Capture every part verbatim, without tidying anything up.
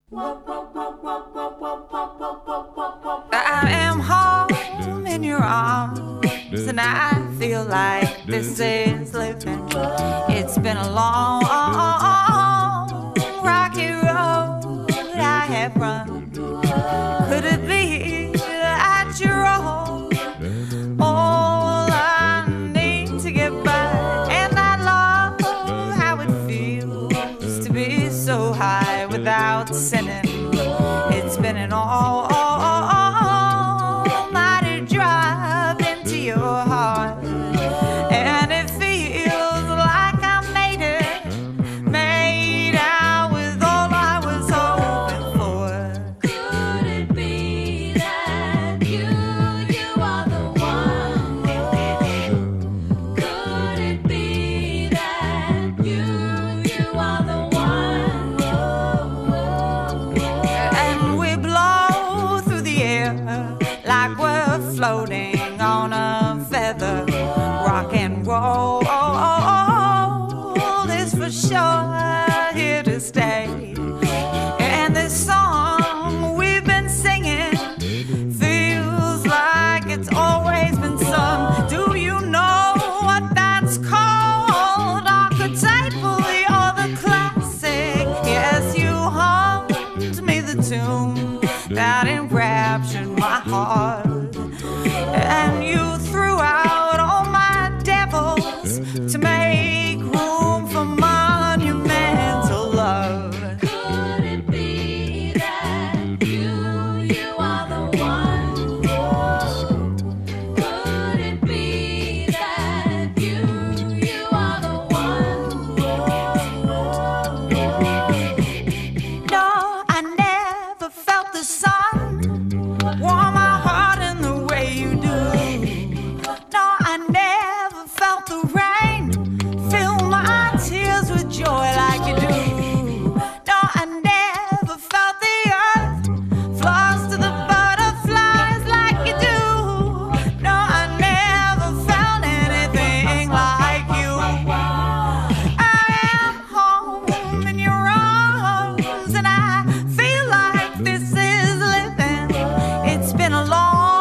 I am home in your arms, and I feel like this is living. It's been a long, rocky road I have run. Could it be that you're all, all I need to get by? And I love how it feels to be so high without sinning. It's been an all, all, all, almighty drive into your heart, and it feels like I made it, made out with all I was hoping for. Could it be that you, you are the one? Could it be that you, you are the one? Like we're floating on a feather, rock and roll is for sure here to stay. And this song we've been singing feels like it's always been sung. Do you know what that's called? Archetypal, you're the classic. Yes, you hummed me the tune that enraptured my heart, and you threw out all my devils to make room for monumental love. Could it be that you, you are the one? Could it be that you, you are the one? No, I never felt the sun warm my heart in the way you do. No, I never felt the rain fill my tears with joy like you do. No, I never felt the earth floss to the butterflies like you do. No, I never felt anything like you. I am home in your arms, and I feel like this is living. It's been a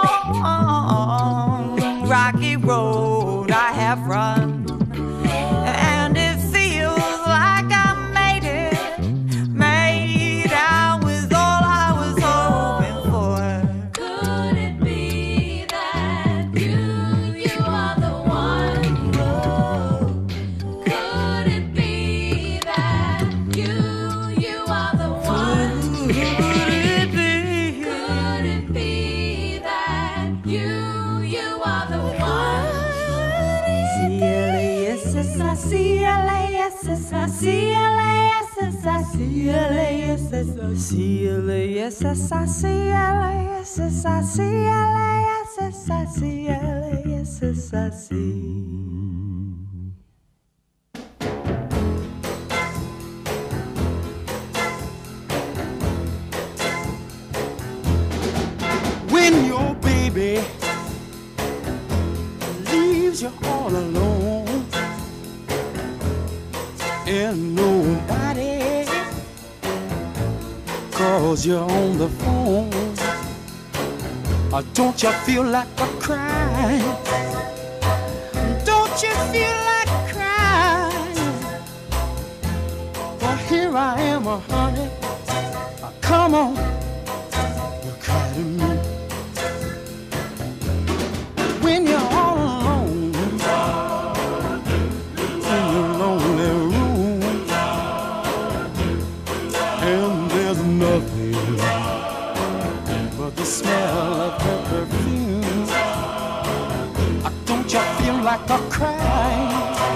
long, rocky road I have run, and it feels like I made it, made out with all I was hoping for. Could it be that you, you are the one? Could it be that you, you are the one? Could it be? Could it be that you, you are the one? C L A S S I C L A S S I C L A S S I C L A S S I C L A S S I C L A S S I C L A S S I C L A S S I C. When your baby leaves you all alone and nobody calls you on the phone, or don't you feel like a crying? Don't you feel like crying? Well, here I am, oh, honey. Oh, come on, you cry to me. When you're all alone in your lonely room, and there's nothing but the smell of her perfume, don't you feel like a crying?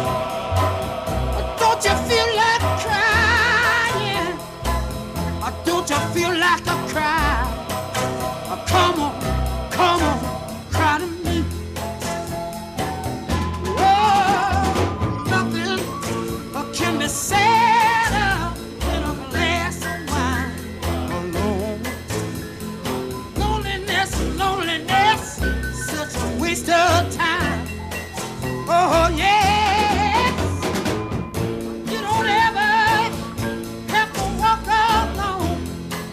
Don't you feel like crying? Don't you feel like a cry? Come on, come on, cry to me. Can be said in a glass of wine alone. Loneliness, loneliness, such a waste of time. Oh yes, you don't ever have to walk alone.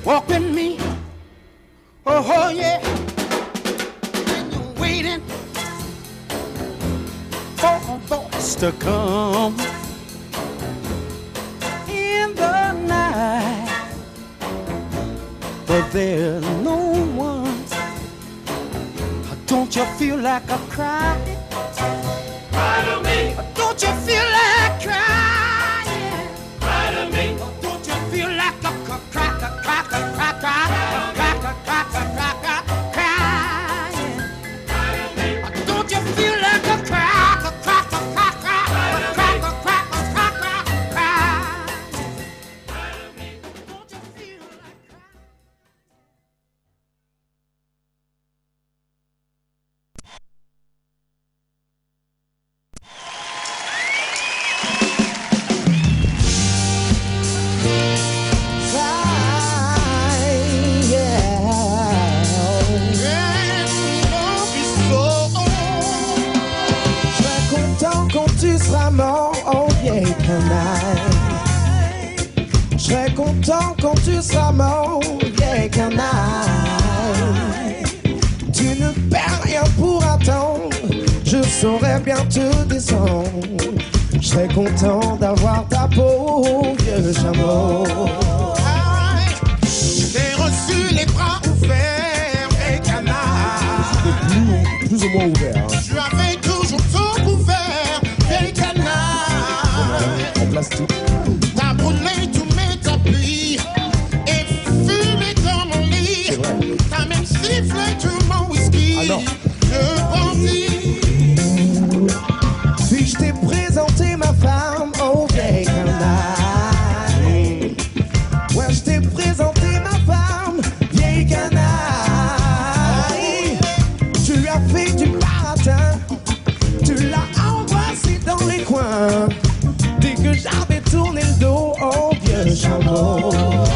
walk with me. Oh, oh yeah. And you're waiting for a voice to come in the night, but there's no one. Don't you feel like a cry? Cry to me. Don't you feel like crying? Cry to me. Don't you feel like a crack, crack, crack, crack, crack, crack, crack, crack, crack, crying? Cry to me. Don't you feel like a crack, a crack, a crack, crack, a crack, a crack, a crack, crack, crying? Cry to me. Don't you feel like crying? Oh vieille canaille, je serais content quand tu seras mort, vieille canaille. Tu ne perds rien pour attendre, je saurais bien te descendre. Je serais content d'avoir ta peau, vieux chameau. J'ai reçu les bras ouverts, vieille canaille. Plus, plus ou moins ouvert. Hein. Tu avais toujours tout couvert, vieille canaille. En plastique. T'as brûlé tous mes tapis et fumé dans mon lit. T'as même sifflé tout mon whisky. Ah non. Le bandit. Puis je t'ai présenté ma femme, oh vieille canaille. Ouais, je t'ai présenté ma femme, vieille canaille. Tu lui as fait du baratin, tu l'as embrassé dans les coins. Dès que j'avais tourné le dos, oh vieux chameau.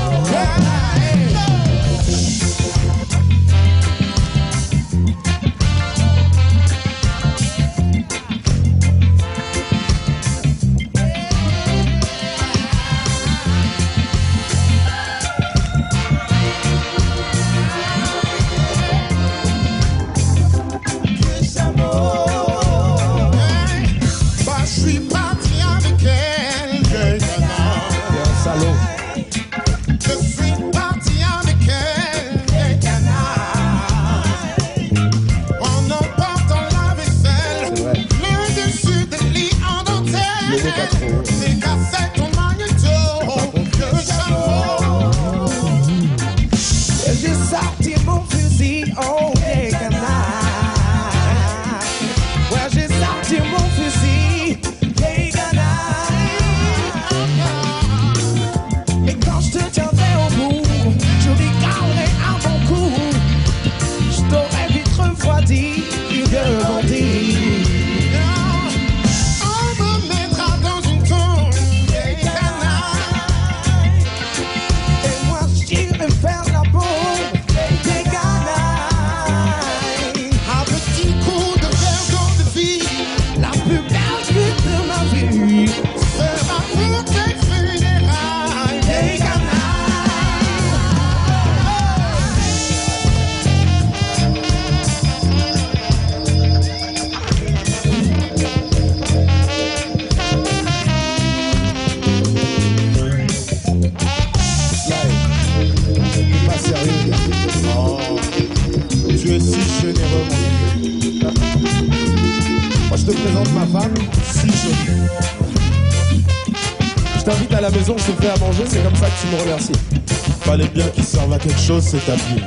la maison, je te fais à manger, c'est comme ça que tu me remercies. Fallait bien qu'il serve à quelque chose, c'est ta vie.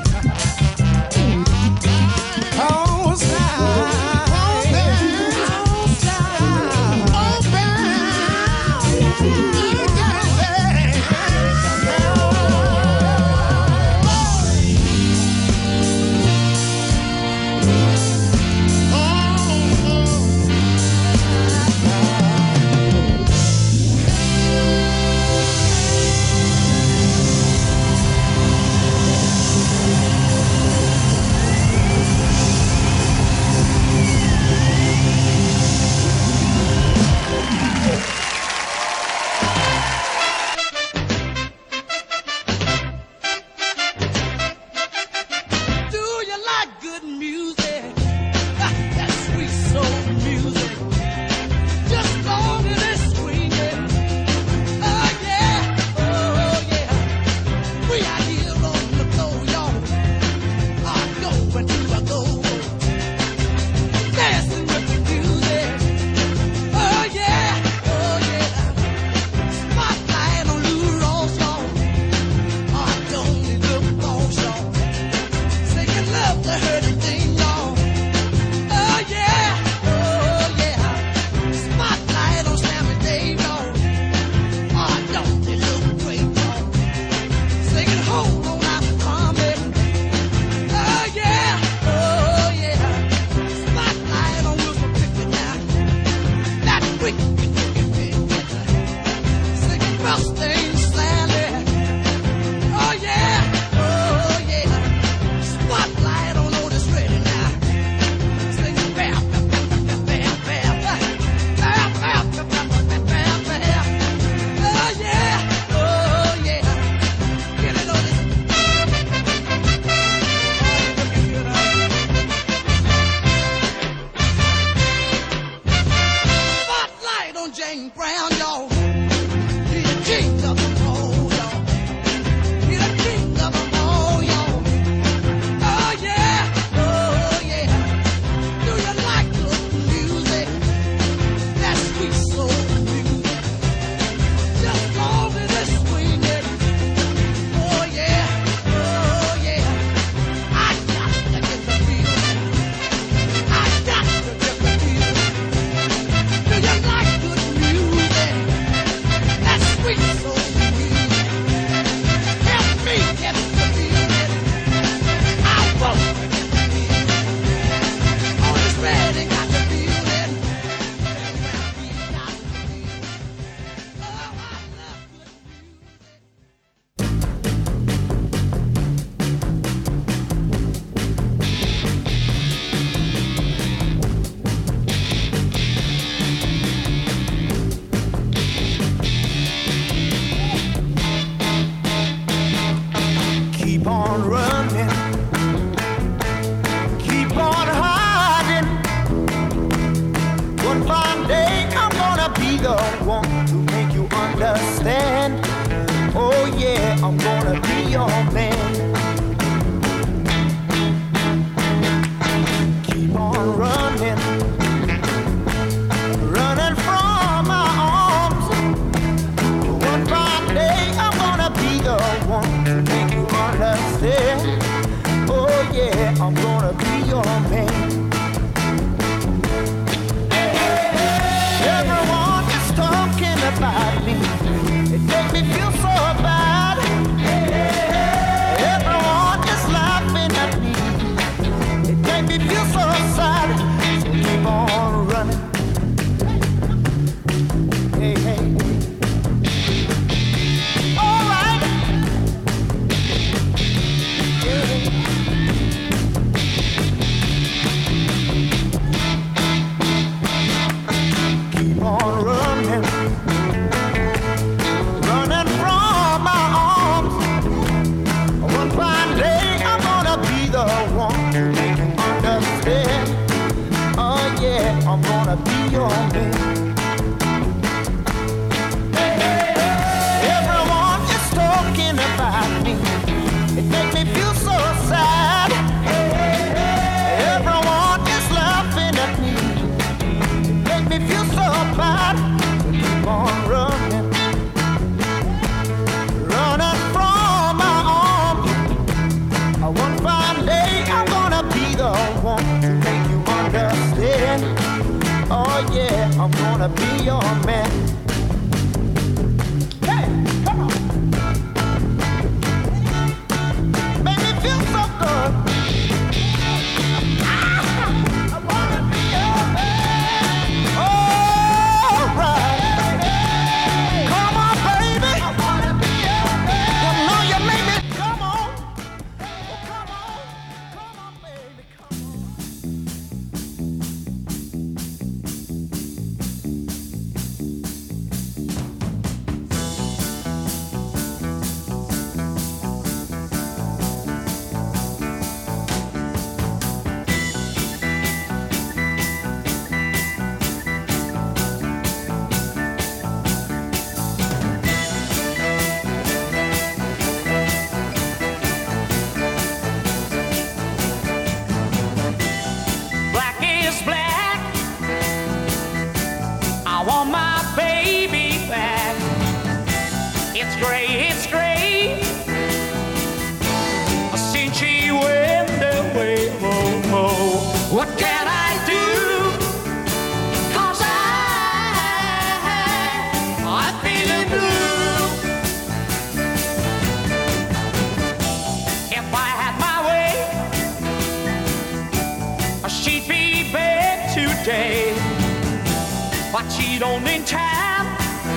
but she don't in time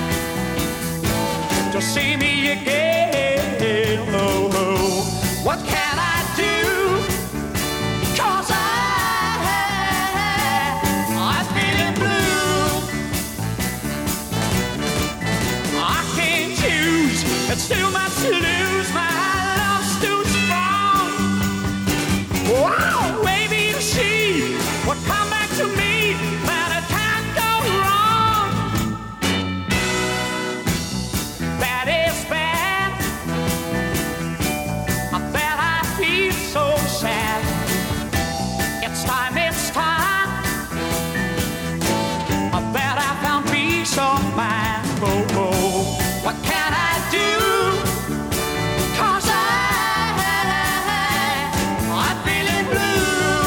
to see me again. Oh, oh. What can I do? 'Cause I, I'm feeling blue. I can't choose, it's too much to lose. My love's too strong. Wow, maybe you see what come back to me, but it can't go wrong. That is bad. I bet I feel so sad. It's time, it's time. I bet I found peace of mind. Oh, oh. What can I do? 'Cause I, I'm feeling blue.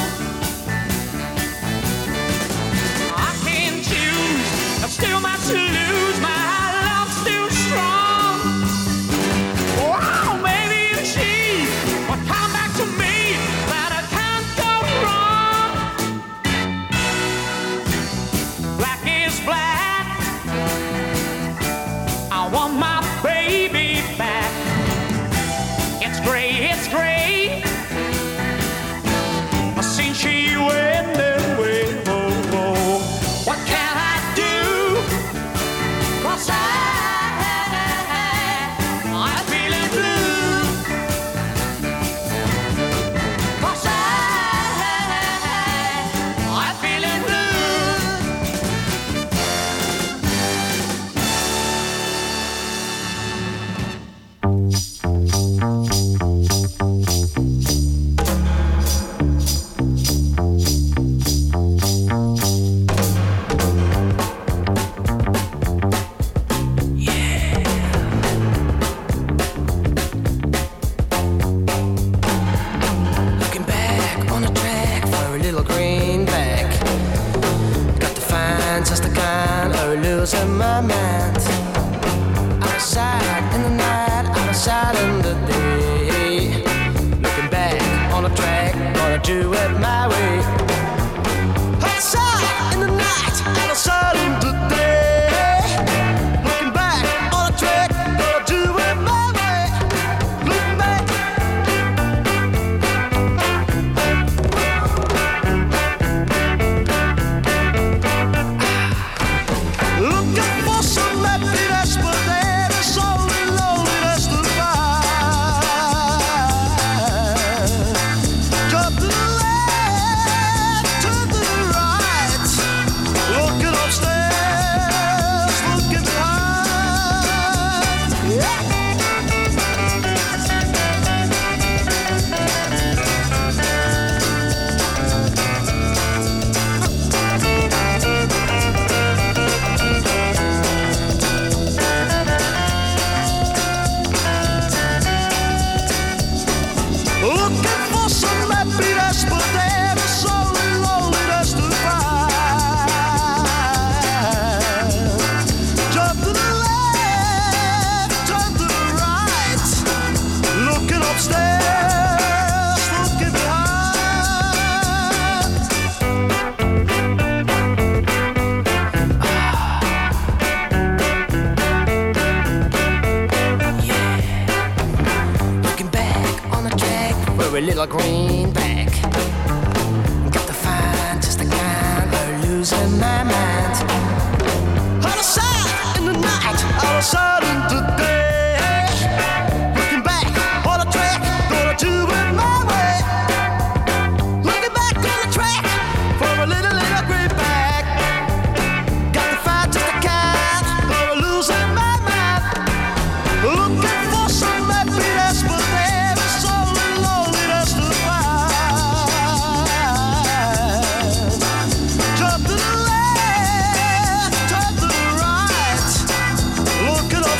I can't choose, there's still much to lose. My love's too strong. Wow, maybe you see what come back to me, but I can't go wrong. Black is black. I want my baby back. It's gray, it's gray. Since she went away, oh, oh. What can I do? 'Cause I, I'm feeling blue. 'Cause I, I'm feeling blue. Looking back on the track for a little greenback. Got to find just the kind of losing my mind. Out of sight in the night, out of sight in the day. Looking back on the track, gonna do it my way. Out of sight in the night, out of sight in the day. Looking back on the track, gonna do it my way. Looking back. Looking for some happiness, but there is only loneliness to find. Jump to the left, turn to the right. Looking upstairs, looking behind. Yeah. Looking for some happiness, but there is only loneliness to find. Jump to the left, turn to the right. Looking upstairs, looking behind. Looking back on the track for a little greenback. Got to find just the kind of losing my mind. Out of sight in the night, out of sight in the day. Looking back on the track, gonna do it my way. Looking back on the track for a little, little greenback. Got to find just the kind of losing my mind. Looking for some happiness, but there is only loneliness to find. Jump to the left, turn to the right. Looking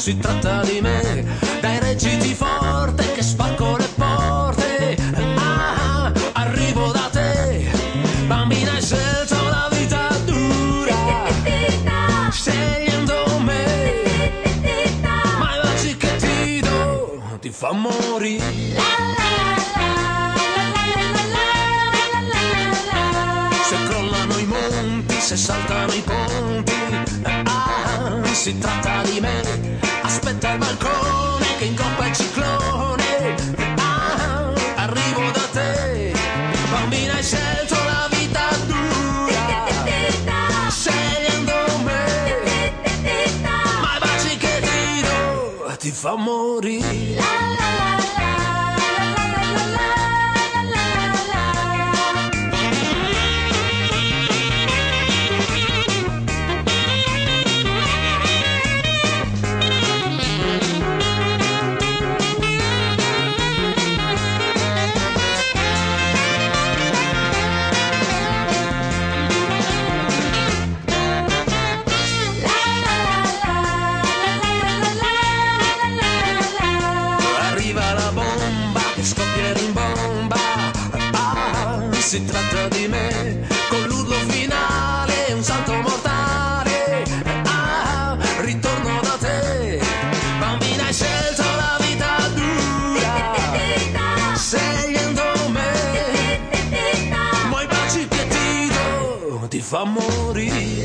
si tratta di me, dai reggiti forte che spacco le porte. Ah, arrivo da te, bambina hai scelto la vita dura, scegliendo me, ma i baci che ti do ti fa morire. Se crollano i monti, se saltano i ponti, ah, si tratta di me. Aspetta il balcone che incoppa il ciclone. Ah, arrivo da te, bambina hai scelto la vita dura, scegliendo me, ma i baci che ti do ti fa morire. Si tratta di me, con l'urlo finale, un salto mortale. Ah, ritorno da te, bambina hai scelto la vita dura, scegliendo me, ma i baci che ti do ti fa morire.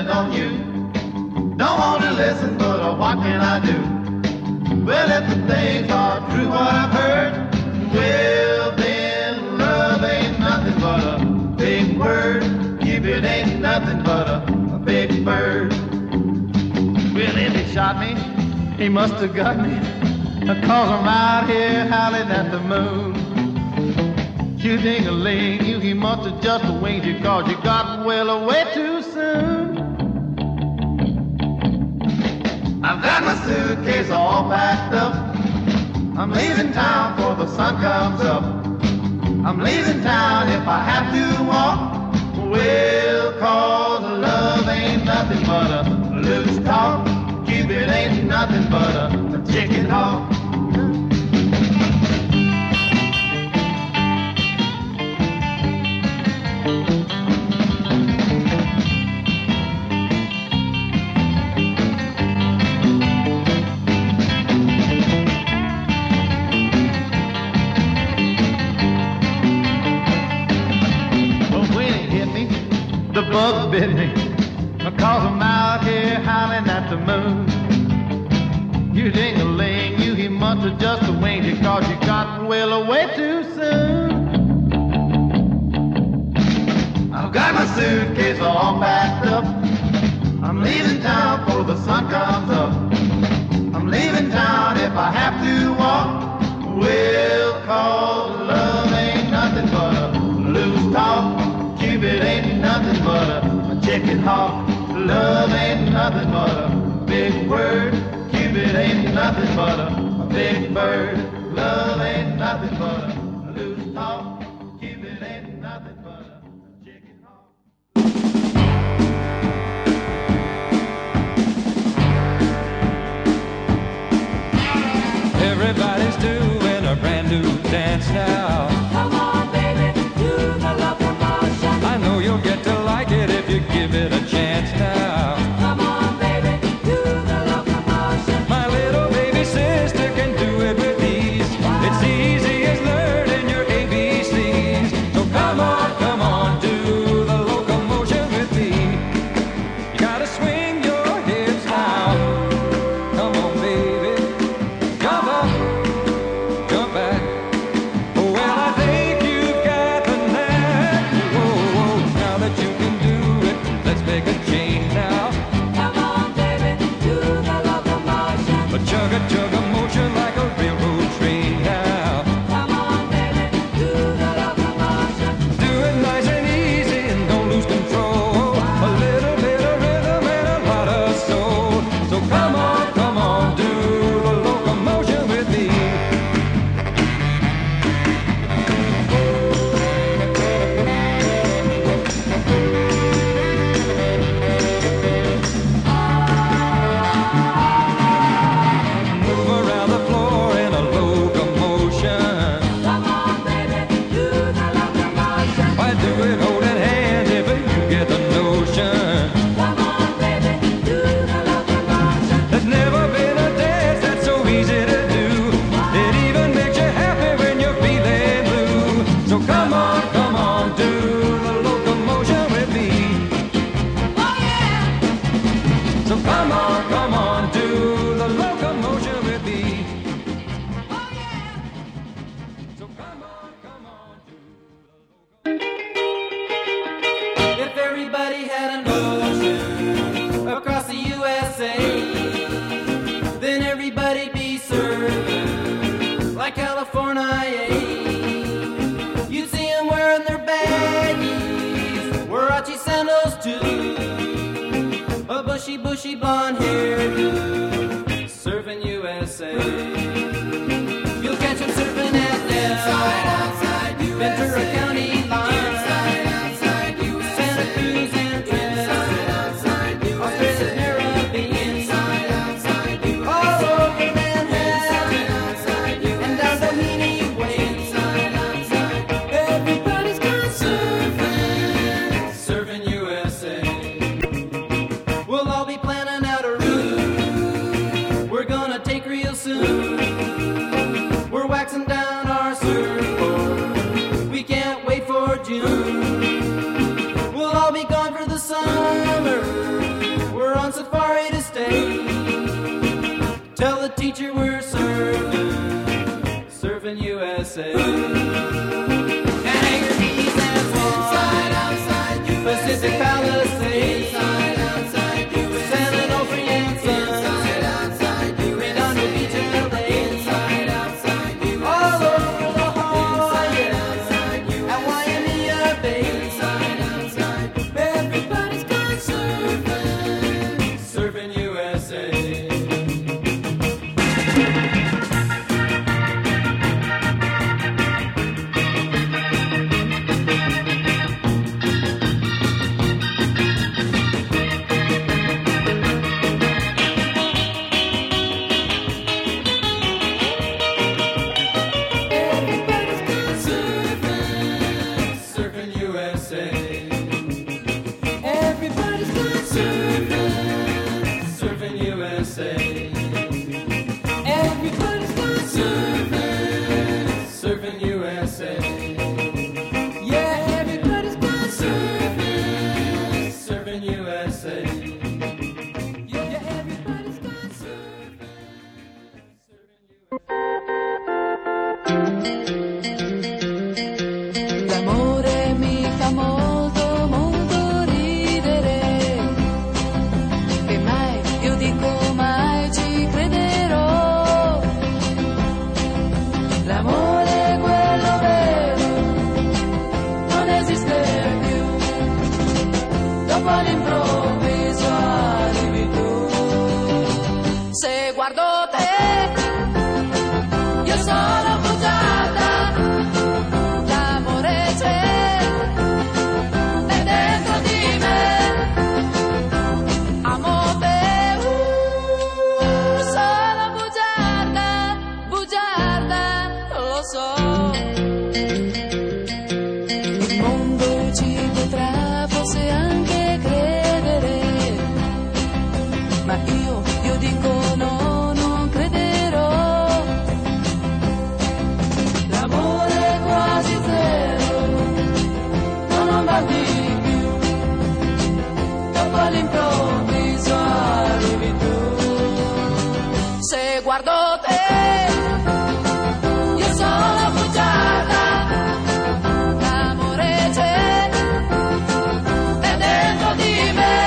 depend on you. Don't want to listen, but uh, what can I do? Well, if the things are true what I've heard, well then love ain't nothing but a big word. If it ain't nothing but a, a big bird. Well, if he shot me, he must have got me, cause I'm out here howling at the moon. You ding-a-ling, you, he must have just winged you, cause you got well away too soon. I've got my suitcase all packed up. I'm leaving town before the sun comes up. I'm leaving town if I have to walk. Well, cause love ain't nothing but a loose talk. Cupid ain't nothing but a, a chicken hawk. The bug bit me, cause I'm out here howling at the moon. You ding-a-ling, you, he must have just winged you, cause you got well away too soon. I've got my suitcase all packed up. I'm leaving town before the sun comes up. I'm leaving town if I have to walk. Well, cause love ain't nothing but a loose talk. Cupid ain't nothing but a, a chicken hawk. Love ain't nothing but a big word. Cupid ain't nothing but a, a big bird. Love ain't nothing but a, a loose talk. Cupid ain't nothing but a chicken hawk. Everybody's doing a brand new dance now. Come on, baby, do the locomotion. I know you'll get to like it if you give it a chance now. Come on, baby, do the locomotion. My little baby sister can do it with ease. It's easy as learning your A B Cs. So come on, come on, do the locomotion with me. You gotta swing your hips now. Come on, baby, jump up, jump back. Well, I think you've got the knack. Whoa, whoa, now that you can do it, let's make a change now. Come on, baby, do the locomotion. A chug a chug a motion like a railroad train now. Come on, baby, do the locomotion. Do it nice and easy and don't lose control. A little bit of rhythm and a lot of soul. So come on, come on, do the locomotion with me. Move around the floor in a locomotion. Come on, baby, do the locomotion. Why do it holding hands if you get the notion? Come on, baby, do the locomotion. There's never been a dance that's so easy to do. It even makes you happy when you're feeling blue. So come on, come on, do the locomotion with me. Oh, yeah. So come on, come on, do the locomotion with me. Oh, yeah. So come on, come on, do the locomotion. If everybody had an ocean across the U S A, then everybody'd be served like California. You'd see them wearing their baggies, Warachi sandals too, a bushy, bushy blonde hairdo, serving U S A. You'll catch them surfing at Del, Ventura County line, Santa Cruz and Trinidad, Australia's Caribbean, all over Manhattan, and down Doheny Way. S A. Anchorage and inside, outside U S A. Pacific Palisades, inside, outside U S A. San Onofre and Sons, inside, outside U S A. Redondo Beach and L A, inside, outside U S A. All over the Hawaii, inside U S A. At Waimea Bay, inside, outside. Everybody's gone surfing, surfing U S A. L'amore mi fa molto, molto ridere, e mai, io dico mai ci crederò. L'amore è quello vero, non esiste più, dopo all'improvviso arrivi tu. Se guardo te, io sono bugiarda. All'improvviso arrivi tu. Se guardo te, io sono bugiarda. L'amore c'è, è dentro di me.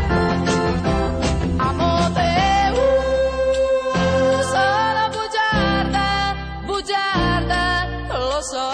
Amo te, uh, sono bugiarda, bugiarda, lo so.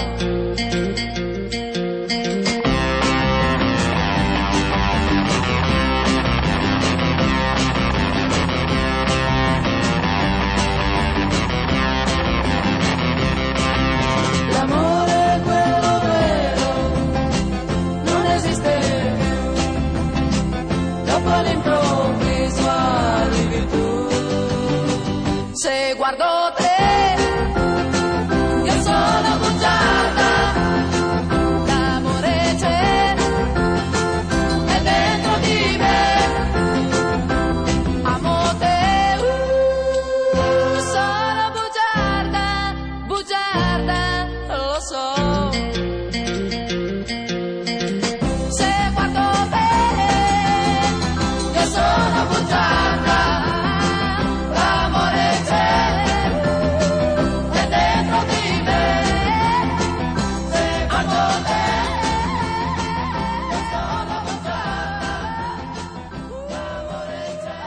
All'improvviso arrivi tu. Se guardo te, io sono bugiarda. L'amore c'è, è dentro di me. Amo te, uh, sono bugiarda, bugiarda, lo so. Sono bugiarda, l'amore c'è, è dentro di me. Se guardo te, io sono bugiarda, l'amore c'è.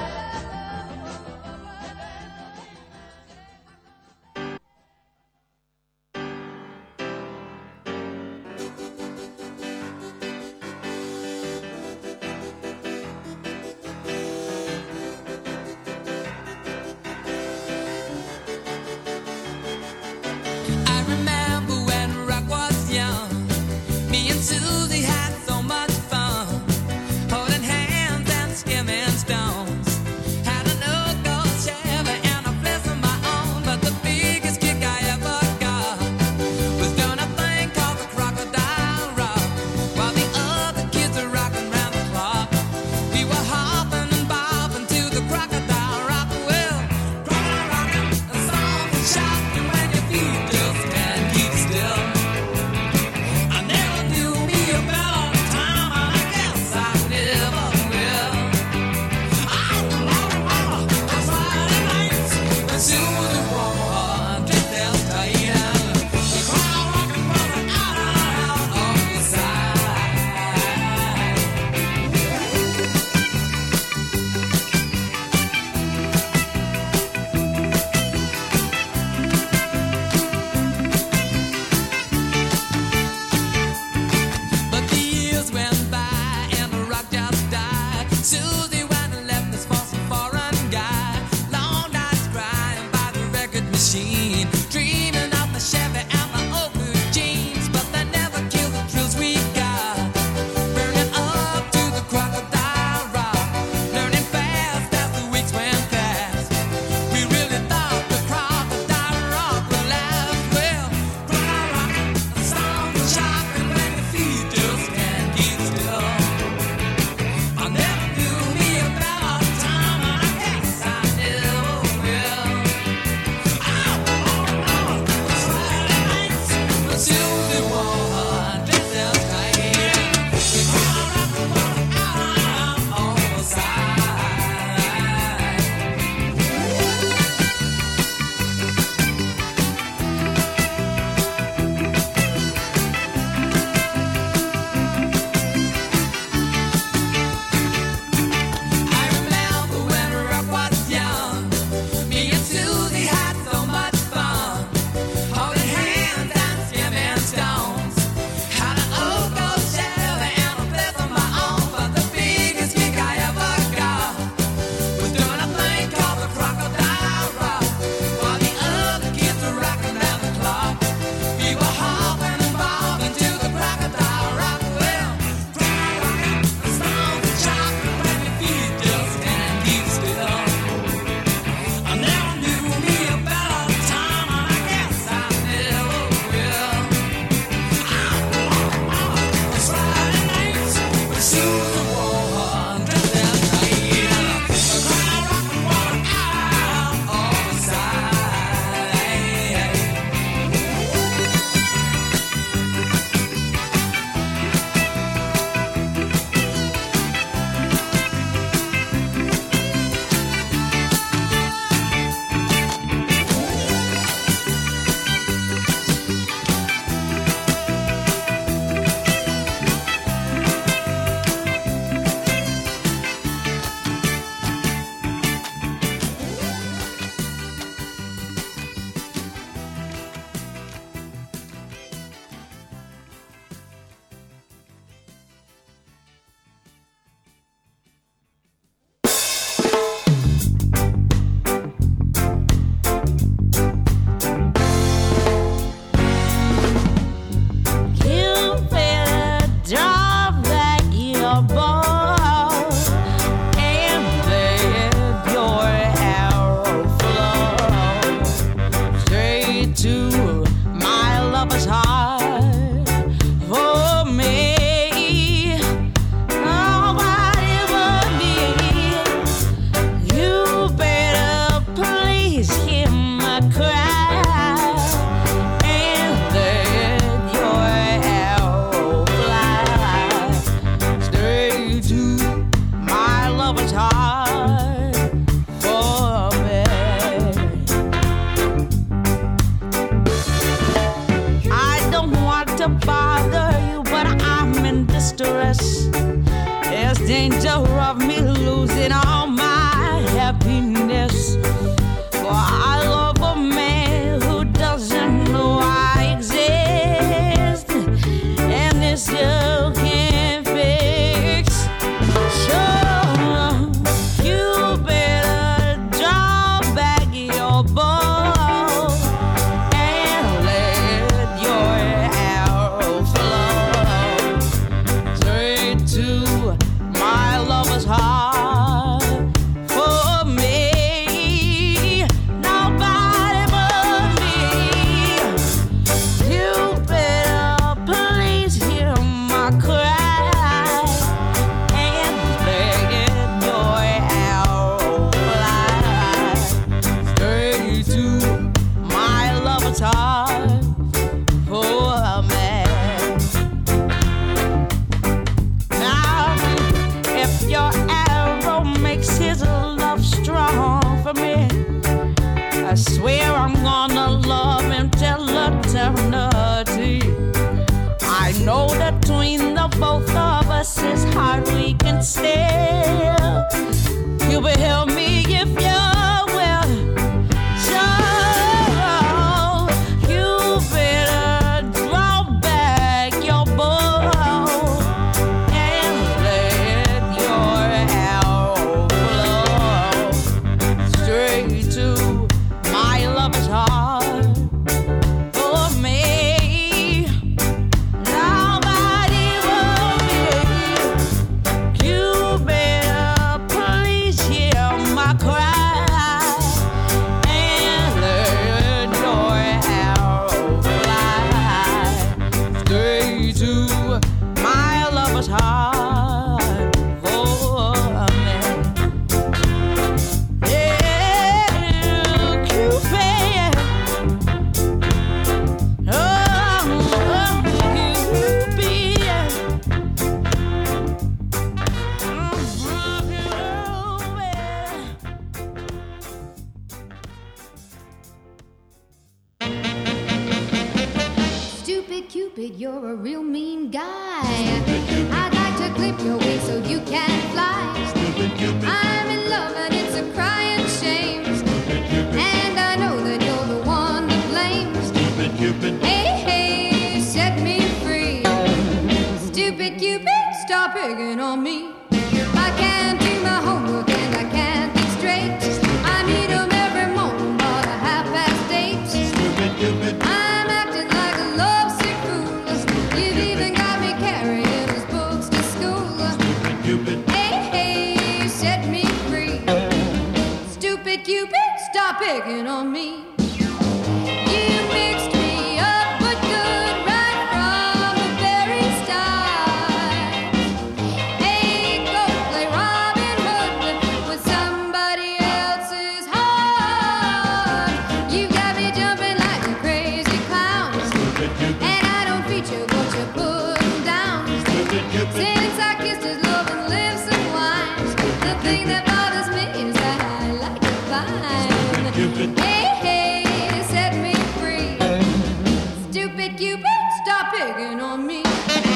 stupid, you're a real mean guy. I'd like to clip your wings so you can fly. I'm in love and it's a crying shame. And I know that you're the one to blame. Hey, hey, set me free. Stupid Cupid, stop picking on me. I can't do my homework and I can't think straight. I need 'em every morning about a half past eight. I'm acting like a lovesick fool. You've even got me carrying his books to school. Hey, hey, set me free. Stupid Cupid, stop picking on me. You mixed me up but good right from the very start. Hey, go play Robin Hood with somebody else's heart. You got me jumping like a crazy clown, and I don't feature what you're putting down. Since I kissed his loving lips and wine, the thing that bothers me is that I like it fine. Hey, hey, set me free. Stupid Cupid, stop picking on me.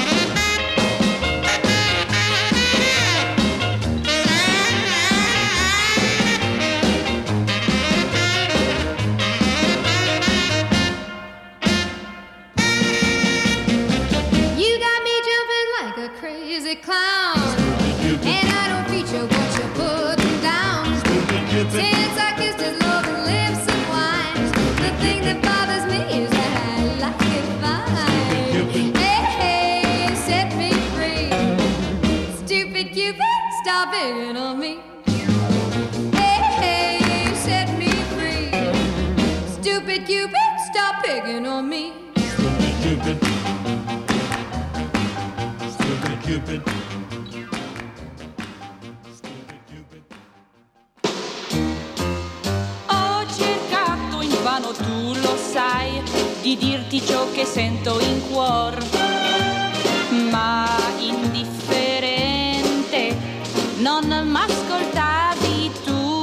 You got me jumping like a crazy clown, and I don't feature what you're putting down. Since I kissed his loving lips and wine, the thing that bothers me is that I like it fine. Hey, hey, set me free. Stupid Cupid, stop picking on me. Hey, hey, set me free. Stupid Cupid, stop picking on me. Cupid. Stupid Cupid. Ho cercato invano, tu lo sai, di dirti ciò che sento in cuor, ma indifferente non m'ascoltavi tu.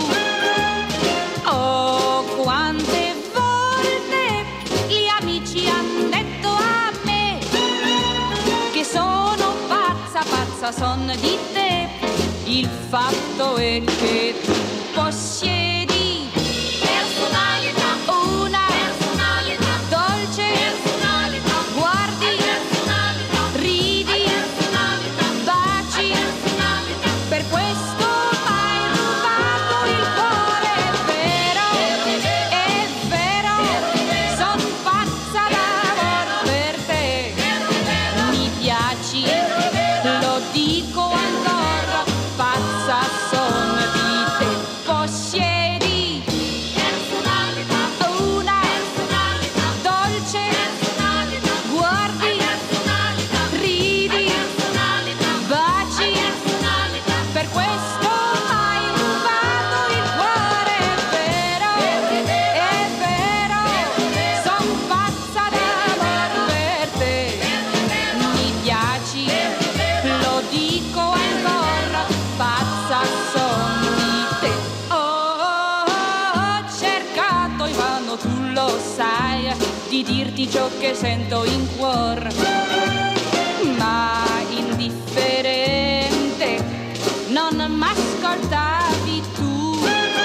Oh, quante volte gli amici han detto a me che sono pazza, pazza son di te. Il fatto è che tu possiedi personalità, una personalità dolce, personalità guardi, personalità ridi, personalità baci, personalità. Per questo m'hai rubato il cuore, è vero, è vero, son pazza d'amor per te. Mi piaci, lo dico ancora, pazza son di te. Possiedi personalità, una personalità dolce, personalità guardi, personalità ridi, personalità baci, personalità. Per questo hai rubato il cuore, è vero, è vero, son pazza d'amor per te. Mi piaci, lo dico ancora, pazza son di te. Oh, ho cercato invano, tu lo sai, di dirti ciò che sento in cuor, ma indifferente non m'ascoltavi tu.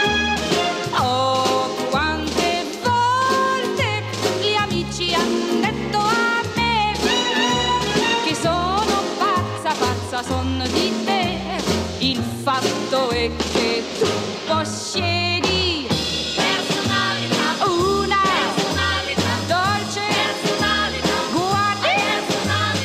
Oh, quante volte gli amici han detto a me che sono pazza, pazza son di te. Il fatto è che tu possiedi personalità, una personalità dolce, personalità guardi, personalità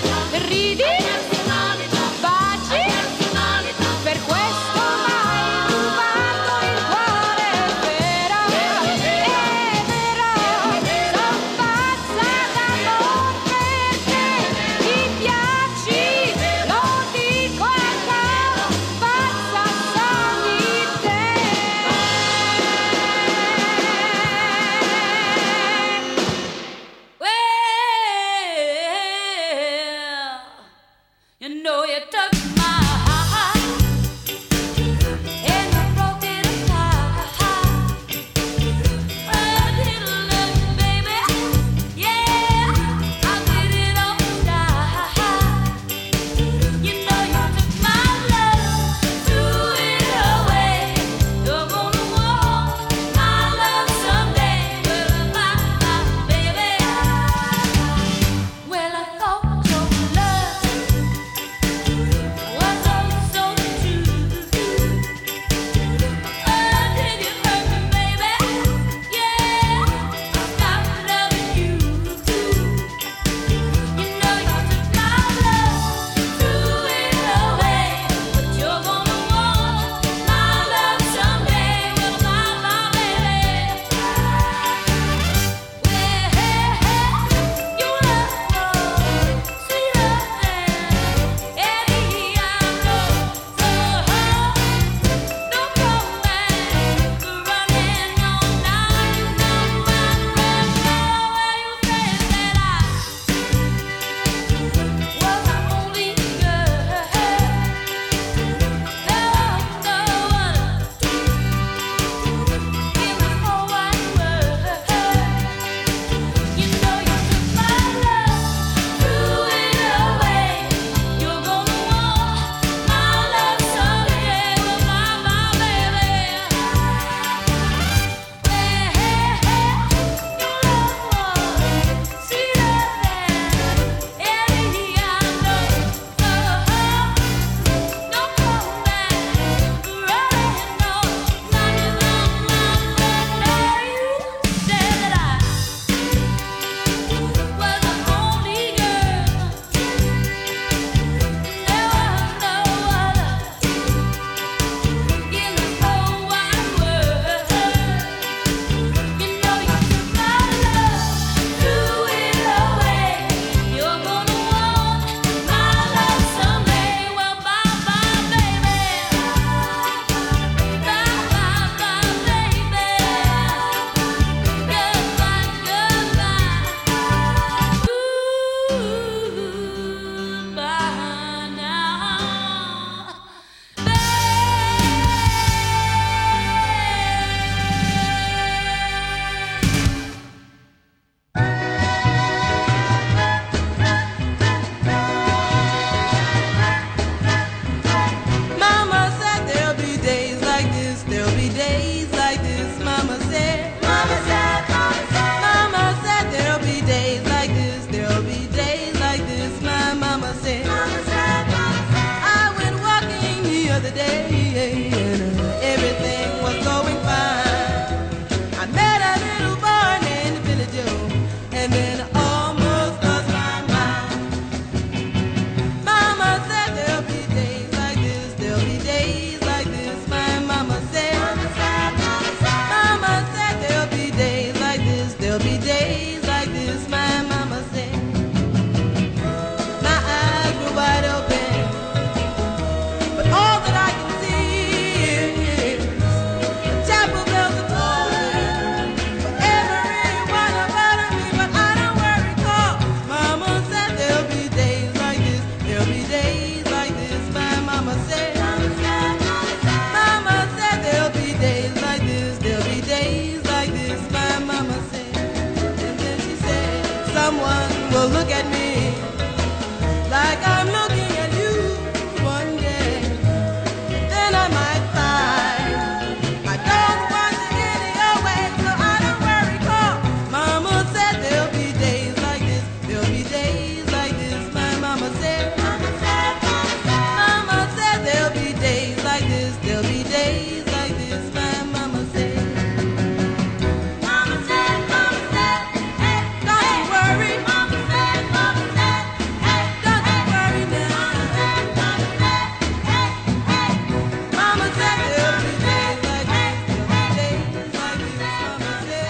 will look at me like I'm looking at you one day. Then I might find I don't want to get it away, so I don't worry, 'cause Mama said there'll be days like this, there'll be days like this. My mama said, Mama said, Mama said, Mama said there'll be days like this, there'll be days like this. My mama said, Mama said, Mama said, hey, don't you worry. Mama said, Mama said, hey, don't you worry now. Mama said, Mama said, hey, hey. Mama said there'll be days like this, there'll be days like this. Mama said,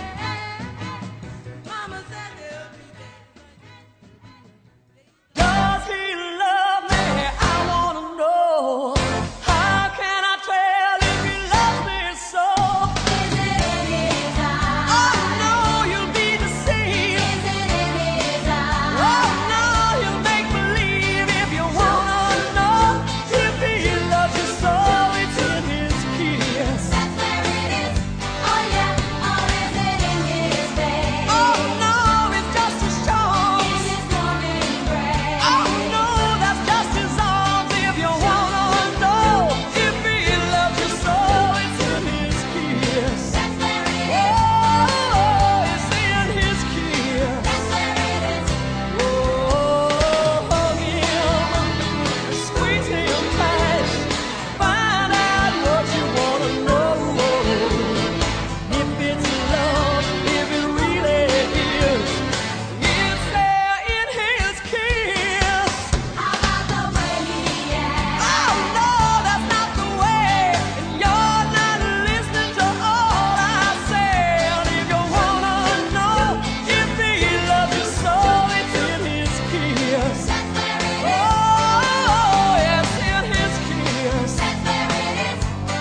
Mama said there'll be days like this. Does he love me? I wanna know. How can I tell if he loves me so? Is it in his eyes? Oh no, you'll be deceived. Is it in his eyes? Oh no, you'll make believe if you wanna know if he loves you so. It's in his kiss. That's where it is. Oh yeah. Or is it in his face? Oh no, it's just his charms. In his warm embrace. Oh no, that's just his arms. If you wanna know if he loves you so, it's in his kiss. That's where it is. Oh, it's in his kiss. That's where it is. Oh, hug him, squeeze him tight, find out what you wanna know. If it's love, if it really is, it's there in his kiss. How about the way he acts? Oh no, that's not the way. And you're not listening to all I said. If you wanna know if he loves you so, it's in his kiss. That's where it is. Oh, yes, in his kiss. That's where it is.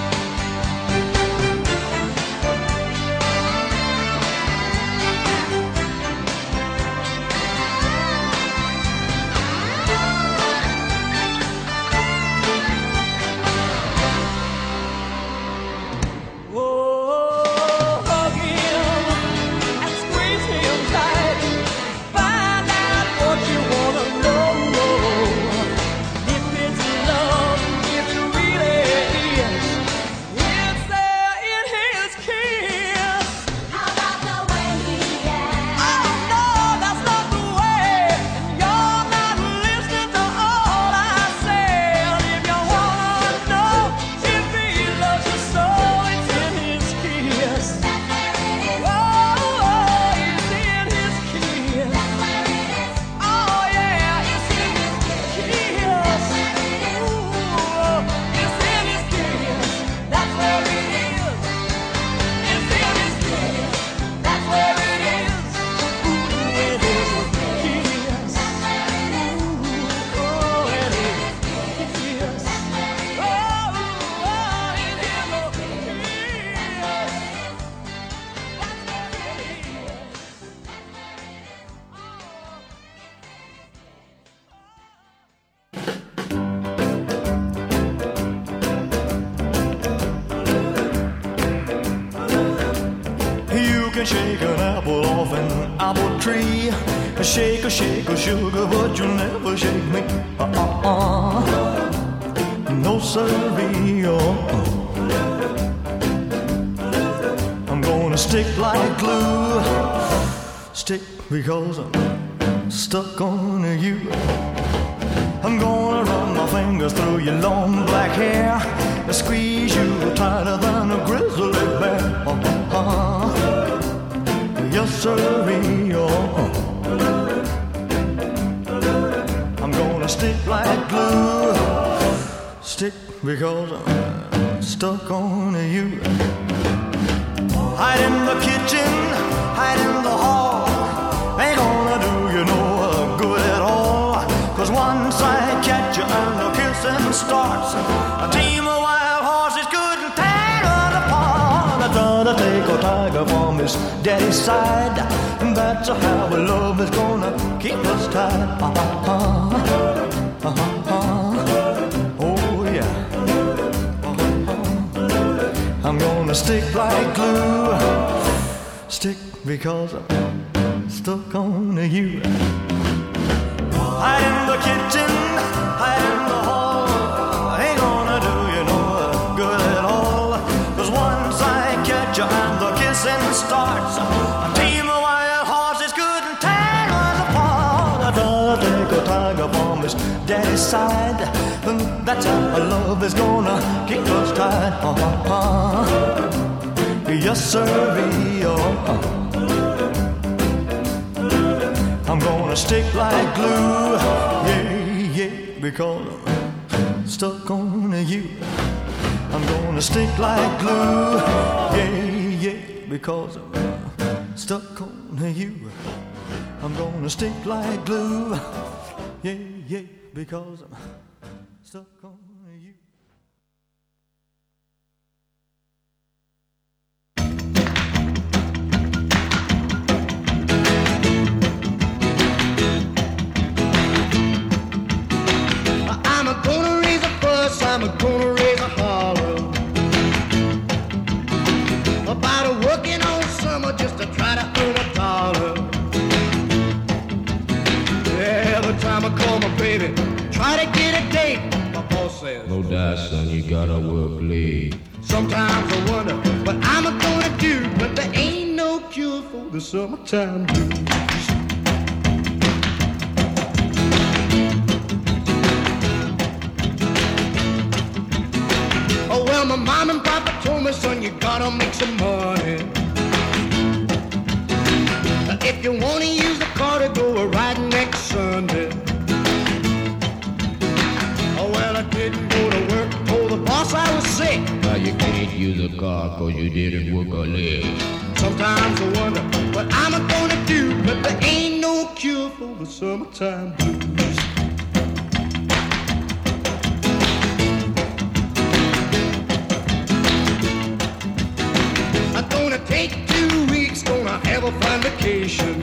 Oh, hug him and squeeze him tight. Find out what you wanna know. If it's love, if it really is, it's there in his kiss. How about the way he acts? Oh no, that's not the way. And you're not listening to all I said. If you wanna know if he loves you so, it's in his kiss. That's where it is. Oh, it's in his kiss. That's where it is. Oh yeah, it's in his kiss. Ooh, it's in his kiss. That's where it is. It's in his kiss. That's where it is. Ooh, it is his kiss. Ooh, oh, it is his kiss. Oh, oh, it is his kiss. That's where it is. You can shake an apple off an apple tree. Shake a shake a sugar, but you'll never shake me. Uh-uh-uh. No siree. Uh-uh. I'm gonna stick like glue. Stick because I'm stuck on you. I'm gonna run my fingers through your long black hair and squeeze you tighter than a grizzly bear. Uh-huh. Yes, sirree. Oh. I'm gonna stick like glue. Stick because I'm stuck on you. Hide in the kitchen, hide in the hall. Ain't gonna do you no good at all. 'Cause once I catch you and the kissing starts, a team of wild horses couldn't tear us apart. I try to take a tiger from his daddy's side, and that's how our love is gonna keep us tied. Uh-huh, uh-huh, oh yeah. Uh-huh. I'm gonna stick like glue. Stick because I'm stuck on you. Hide in the kitchen, hide in the hall, ain't gonna do you no good at all. 'Cause once I catch you and the kissing starts, a team of wild horses couldn't tear us apart. I'd rather take a tiger from his daddy's side, and that's how love is gonna keep us tied. Uh-huh. Yes, sirree, oh. I'm gonna stick like glue, yeah, yeah, because I'm stuck on you. I'm gonna stick like glue, yeah, yeah, because I'm stuck on you. I'm gonna stick like glue, yeah, yeah, because I'm stuck on you. I'm gonna raise a fuss, I'm gonna raise a holler about a working all summer just to try to earn a dollar. Every time I call my baby, try to get a date, my boss says, no die, son, you gotta work late. sometimes I wonder what I'm gonna do, but there ain't no cure for the summertime blues. Oh, well, my mom and papa told me, son, you gotta make some money. If you wanna use the car to go a ride next Sunday. Oh, well, I didn't go to work, told the boss I was sick. Now you can't use a car 'cause you didn't work a leg. Sometimes I wonder what I'm gonna do, but there ain't no cure for the summertime blues. I'm gonna take two weeks, gonna have a fine vacation.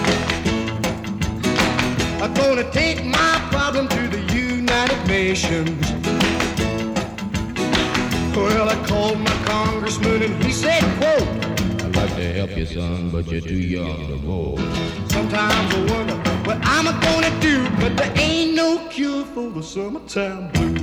I'm gonna take my problem to the United Nations. Well, I called my congressman and he said, quote, I'd like to help you, son, but you're too young to vote. sometimes I wonder what I'm gonna do, but there ain't no cure for the summertime blues.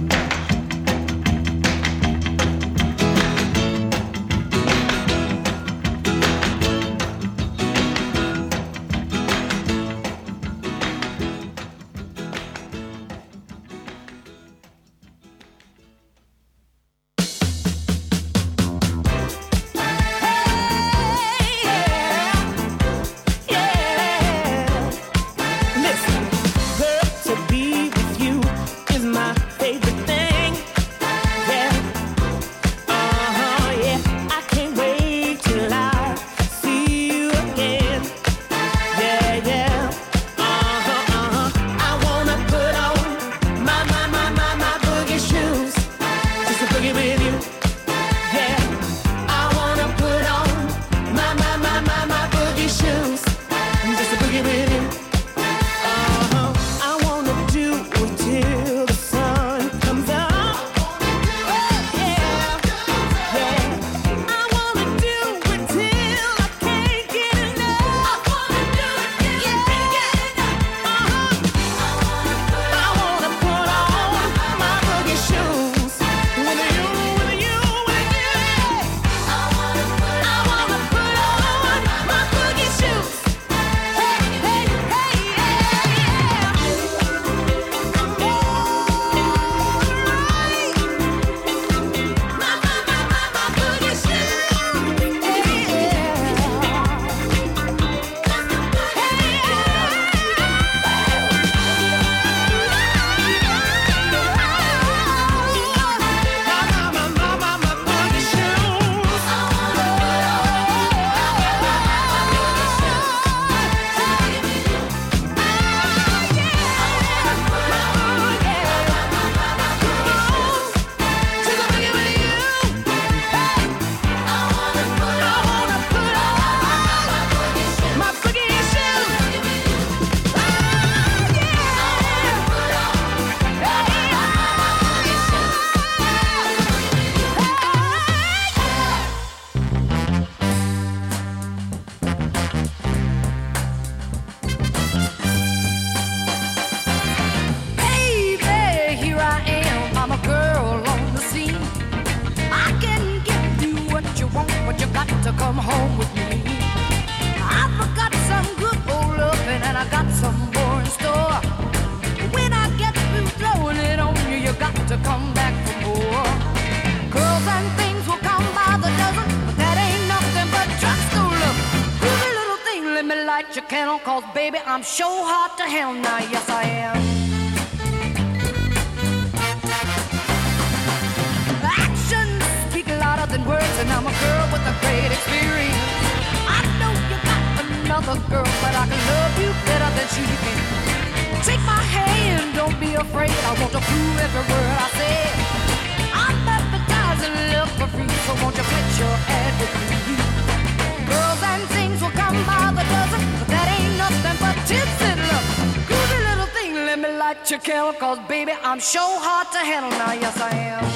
Listen, girl, to be with you is my favorite baby, I'm sure hard to handle now, yes I am. Actions speak louder than words, and I'm a girl with a great experience. I know you got another girl, but I can love you better than she can. Take my hand, don't be afraid, I want to prove every word I say. I'm advertising love for free, so won't you put your ad with me? Girls and things will come by the dozen, but that ain't nothing but tips and love. Groovy little thing, let me light your candle, cause baby, I'm sure hard to handle now, yes I am.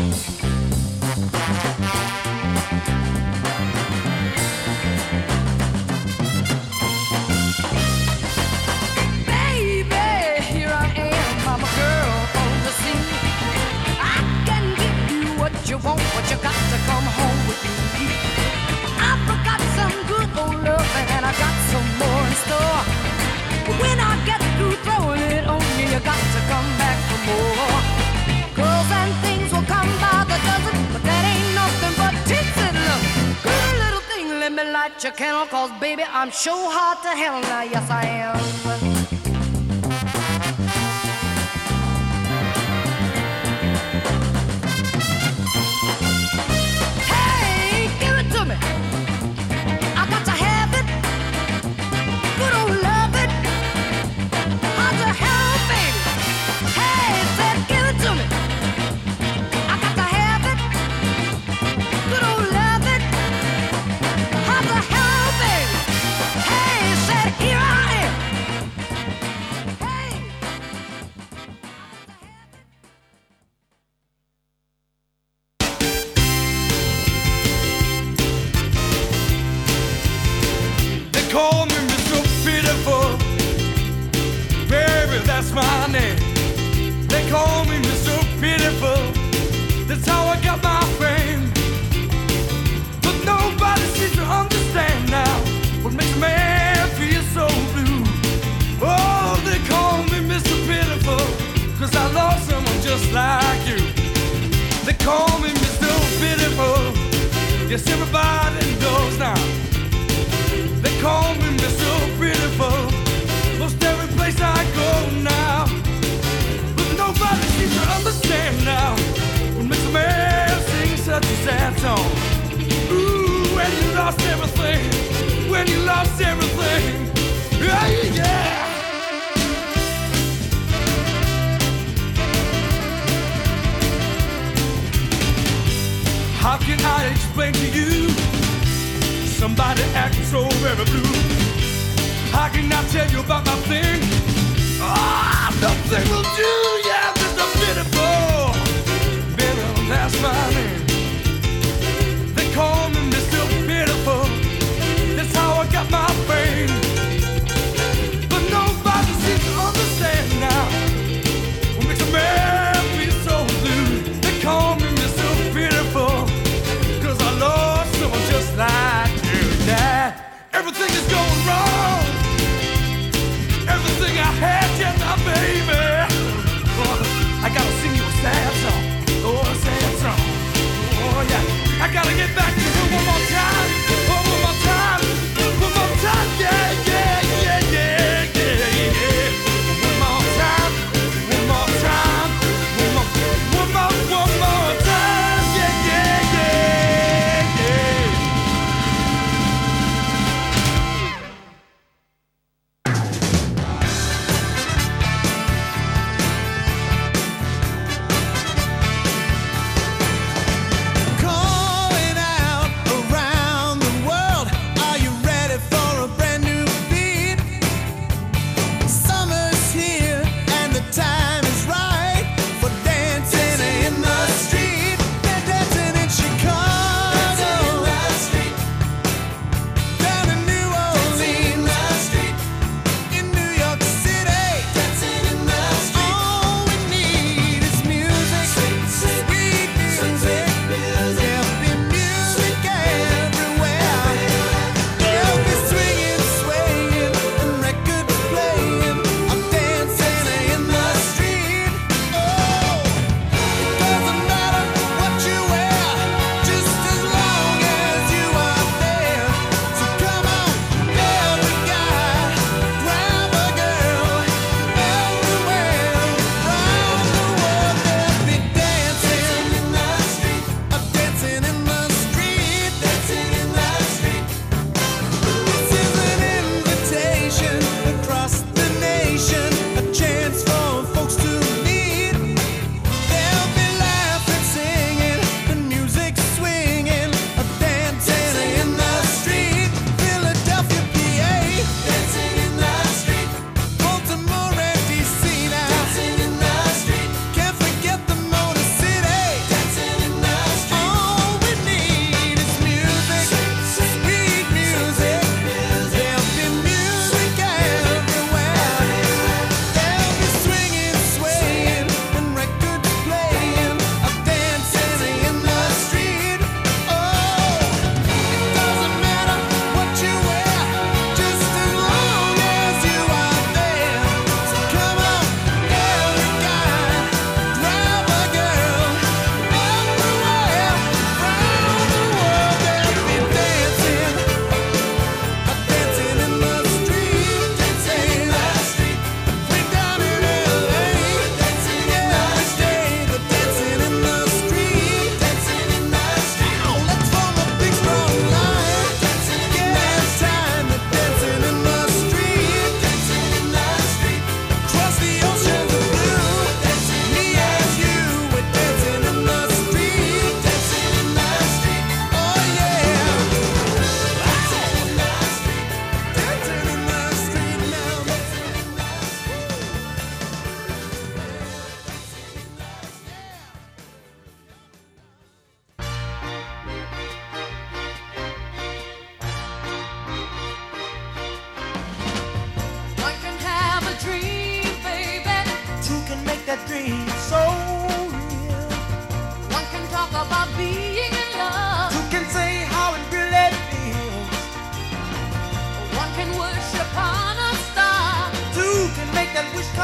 Baby, here I am, I'm a girl on the scene. I can give you what you want, but you got to come home with me. I forgot some good old loving, and I got some more in store. But when I get through throwing it on you, you got to come back for more. Girls and things will come by the dozen, but that ain't nothing but tits and love. Good little thing, let me light your candle, cause baby, I'm sure hard to handle now, yes I am. Yes, everybody knows now. They call me Mister Beautiful. Most every place I go now. But nobody seems to understand now what makes a man sing such a sad song. Ooh, when you lost everything, when you lost everything. Yeah, yeah. How can I explain to you somebody acting so very blue? How can I tell you about my thing? Ah, oh, nothing will do. Yeah, Mister Beautiful, baby, that's my name. They call me Mister Beautiful. That's how I got my fame. But nobody seems to understand now what makes a man feel so blue. They call me Mister Beautiful. Just like you, Dad. Everything is going wrong. Everything I had, yeah, my baby.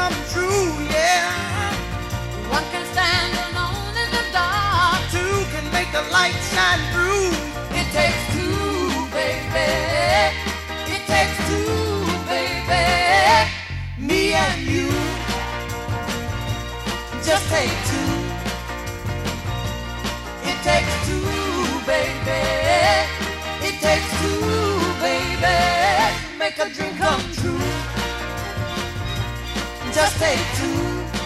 come true, yeah. One can stand alone in the dark. Two can make the light shine through. It takes two, baby. It takes two, baby. Me and you. Just take two. It takes two, baby. It takes two, baby. Make a dream come true. Just take two.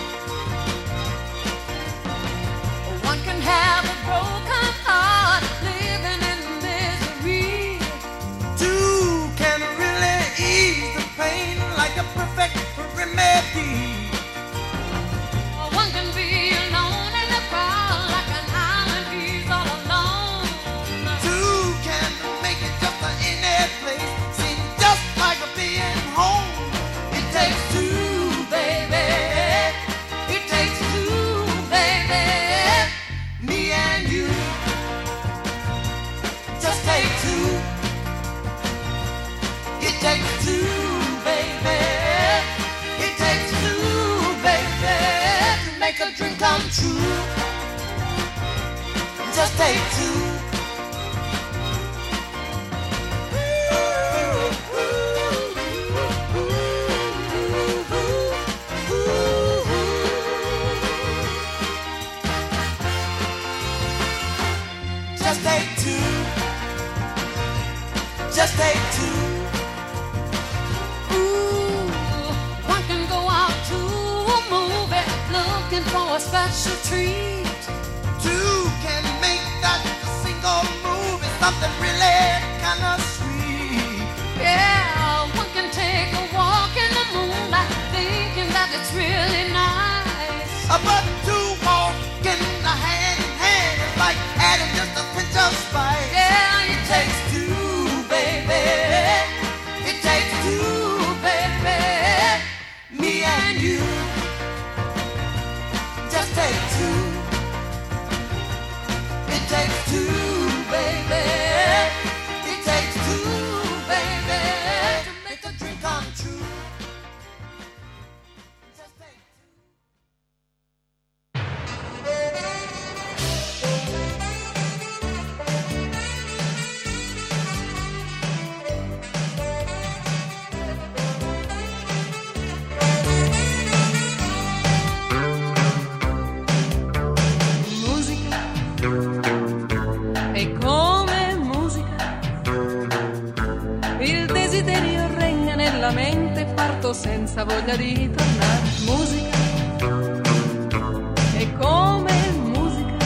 One can have a broken heart, living in misery. Two can really ease the pain like a perfect remedy. One can be alone in the crowd like an island, he's all alone. Two can make it just in any place, seem just like a being home. It takes two, baby. It takes two, baby. Me and you. Just take two. It takes two, baby. It takes two, baby, to make a dream come true. Just take two. Just take two. Just take two. Ooh, one can go out to a movie looking for a special treat. Two can make that single movie something really kind of sweet. Yeah, one can take a walk in the moonlight thinking that it's really nice. Uh, But two walking hand in hand is like adding just a pinch of spice. Yeah, it takes two, baby. It takes two, baby. Me and you. Just take two. It takes two, baby. It takes two, baby, to make a dream come true. Just take Musica è come musica, il desiderio regna nella mente e parto senza voglia di tornare. Musica è come musica,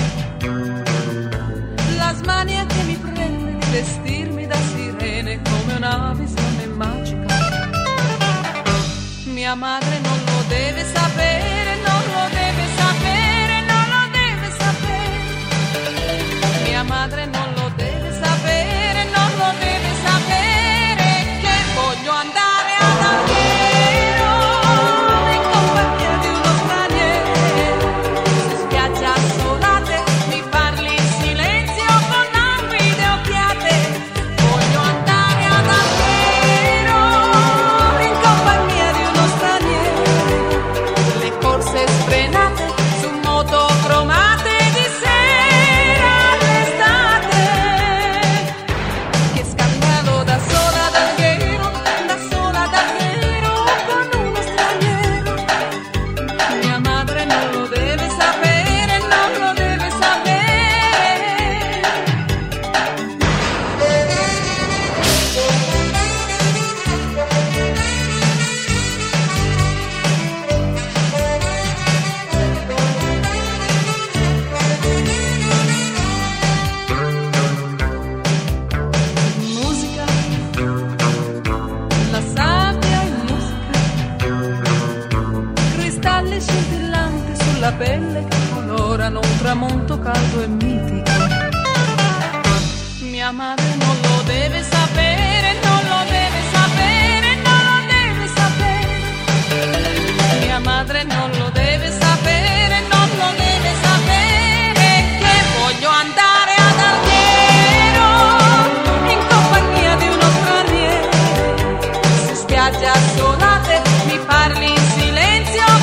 la smania che mi prende di vestirmi da sirene come una visione magica. Mia madre non lo deve sapere, non lo deve sapere, non lo deve sapere. Mia madre non lo deve sapere, non lo deve sapere che voglio andare ad Alghero in compagnia di uno straniero. Su spiaggia assolate mi parli in silenzio con languide occhiate. Voglio andare ad Alghero in compagnia di uno straniero. Le corse sfrenate su moto cromate di sera all'estate. Che scandalo, da sola ad Alghero, da sola ad Alghero con uno straniero. Mia madre non lo deve sapere, non lo deve sapere. Musica, la sabbia è musica, cristalli scintillanti sulla pelle che colorano un tramonto caldo e mitico. Mia madre non lo deve sapere, non lo deve sapere, non lo deve sapere. Mia madre non lo deve sapere, non lo deve sapere che voglio andare ad Alghero in compagnia di uno straniero. Su spiagge assolate mi parli in silenzio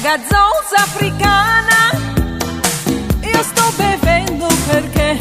gazzosa africana. Io sto bevendo perché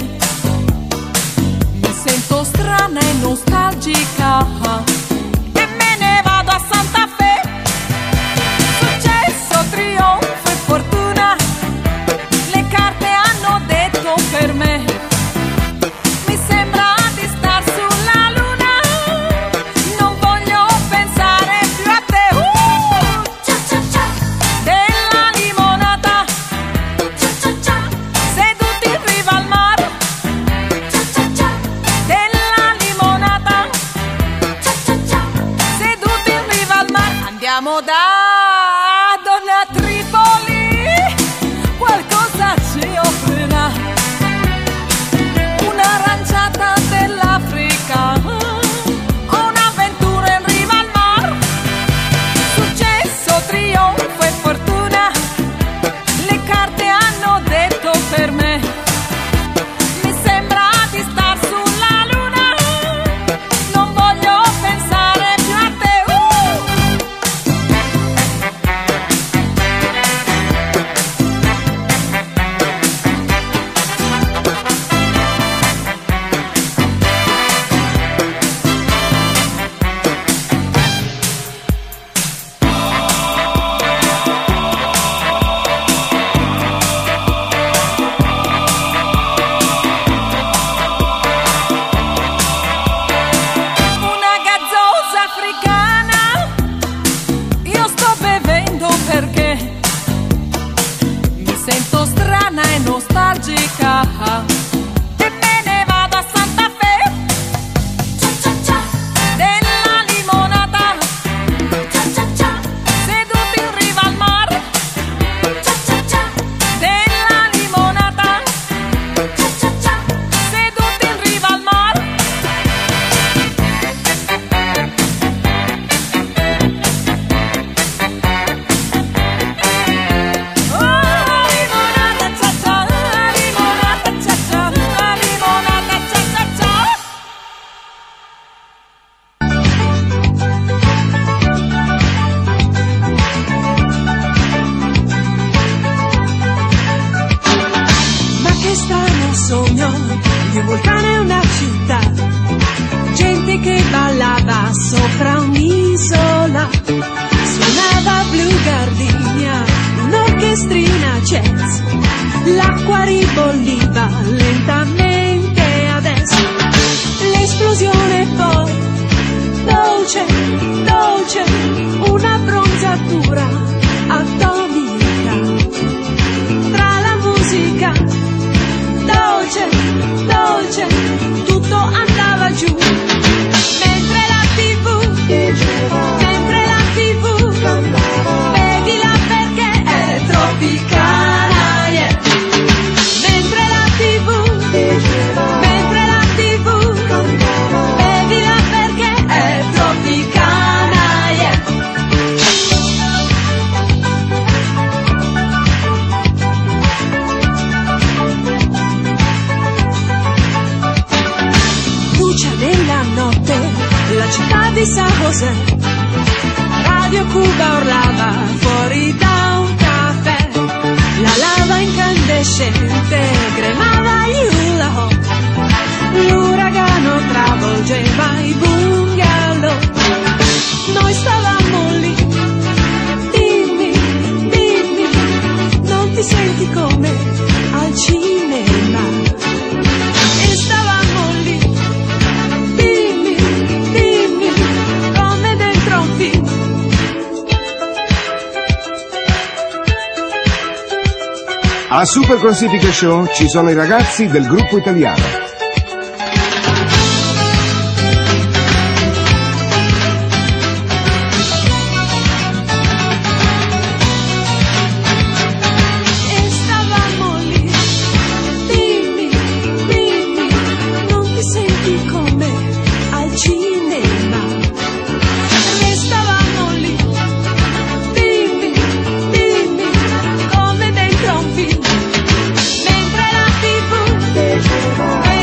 mi sento strana e nostalgica e me ne vado a Santa Fe. Successo, trionfo e fortuna, le carte hanno detto per me. Mi sembra di star sulla luna, non voglio pensare più a te. Uh! Cia cia cia, della limonata, cia cia cia, seduti in riva al mare, cia cia cia, della limonata, cia cia cia, seduti in riva al mare. Andiamo da Donna Tripoli, qualcosa ci offrirà, un'aranciata dell'Africa o un'avventura in riva al mar. Successo, trionfo e fortuna, le carte hanno detto per me. Mi sembra di star sulla luna, non voglio pensare più a te. Una gazzosa africana, io sto bevendo perché mi sento strana e nostalgica e me ne vado a Santa Fe. Cia cia cia, della limonata, cia cia cia, seduti in riva al mare, cia cia cia, della limonata, cia cia cia, seduti in riva al mare. Oh, limonata, cia cia, limonata, cia cia, limonata, cia cia cia. Ma che strano sogno di un vulcano e una città, gente che ballava sopra un'isola, suonava Blue Gardenia, un'orchestrina jazz, l'acqua ribolliva lentamente adesso, l'esplosione poi, dolce, dolce, una bronzatura atomica, tra la musica, dolce, dolce, tutto andava giù, mentre la tivù, mentre la tivù, vedila perché è tropicana, yeah. Mentre la tivù, mentre la tivù, vedila perché è tropicana, yeah. Luce nella notte, la città di San José, Radio Cuba urlava fuori da un caffè, la lava incandescente cremava il hula hoop, l'uragano travolgeva i bungalow, noi stavamo lì, dimmi, dimmi, non ti senti come al cinema, e stavamo lì, dimmi, dimmi, come dentro un film. A Super Classifica Show ci sono i ragazzi del gruppo italiano. E stavamo lì, dimmi, dimmi, non ti senti come al cinema, e stavamo lì, dimmi, dimmi, come dentro un film, mentre la tivù, mentre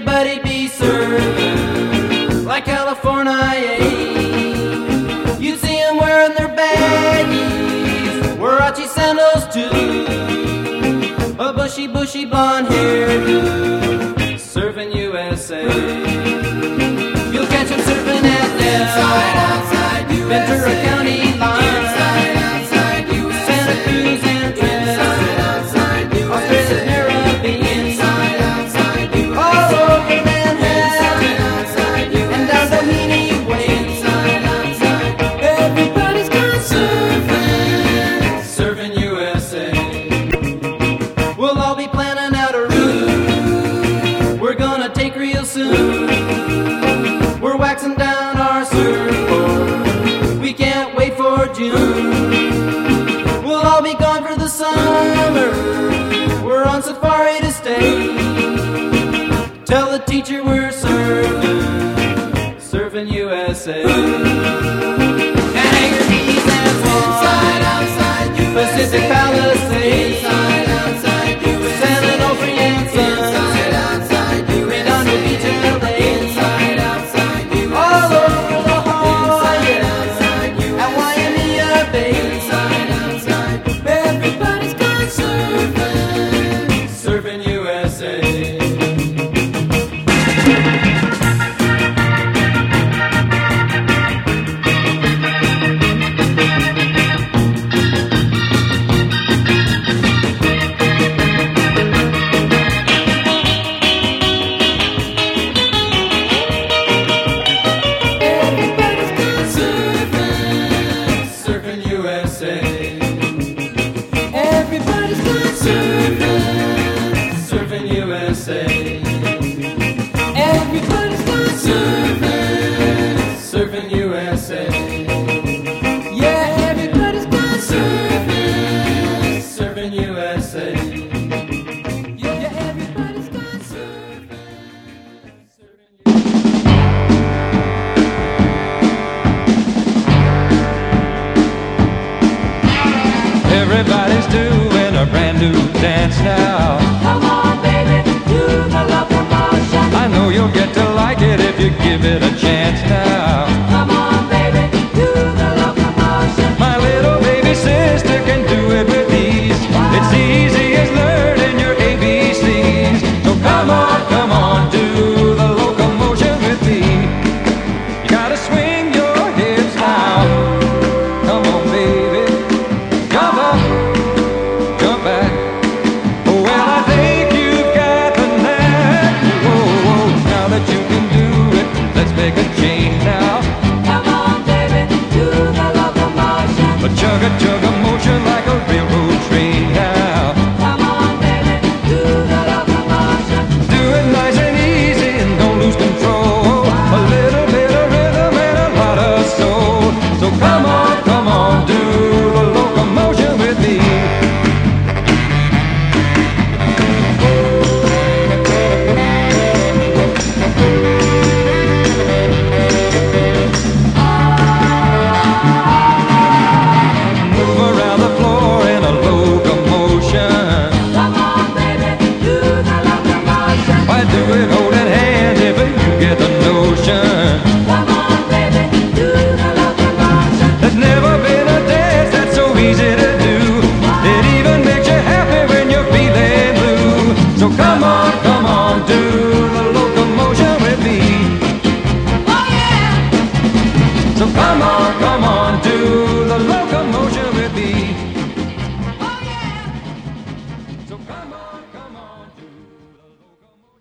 everybody be served like California. You see them wearing their baggies, Warachi sandals too, a bushy, bushy blonde hairdo, serving U S A. You'll catch them serving at Del, Ventura County line, Santa Cruz and Trinidad, Australia's Caribbean, all over Manhattan, and down Doheny Way. Everybody's gone surfing, serving U S A. We'll all be planning out a route we're gonna take real soon. We're waxing down our surfboard, we can't wait for June. We'll all be gone for the summer, we're on safari to stay. Tell the teacher we're surfing, surfing U S A. Hangar Keys and Swan, Pacific Palisades, San Onofre and Sun, Redondo Beach and L A, all over La Jolla and Waimea Bay. Everybody's gone surfing, surfing U S A. Everybody's doing a brand new dance now. Come on, baby, do the locomotion. I know you'll get to like it if you give it a chance now. Come on, baby, do the locomotion. My little baby sister can do it with ease. It's easy as learning your A B Cs. So come on, come on, do the locomotion with me. You gotta swing your hips now. Come on, baby. Come on, jump back. Oh, well, I think you've got the knack. Whoa, whoa, now that you can do it, let's make a change now. Come on, baby, do the locomotion. A chug a chug a motion like a railroad train now. Come on, baby, do the locomotion. Do it nice and easy and don't lose control. A little bit of rhythm and a lot of soul. So come on, come on, do the locomotion with me. Move around the floor in a locomotion. Come on, baby, do the locomotion. Why do it holding hands if you get the notion? Come on, baby, do the locomotion. There's never been a dance that's so easy to do. It even makes you happy when you're feeling blue. So come on, come on, do the locomotion with me. Oh, yeah. So come on, come on, do the locomotion with me. Oh, yeah. So come on, come on, do the locomotion.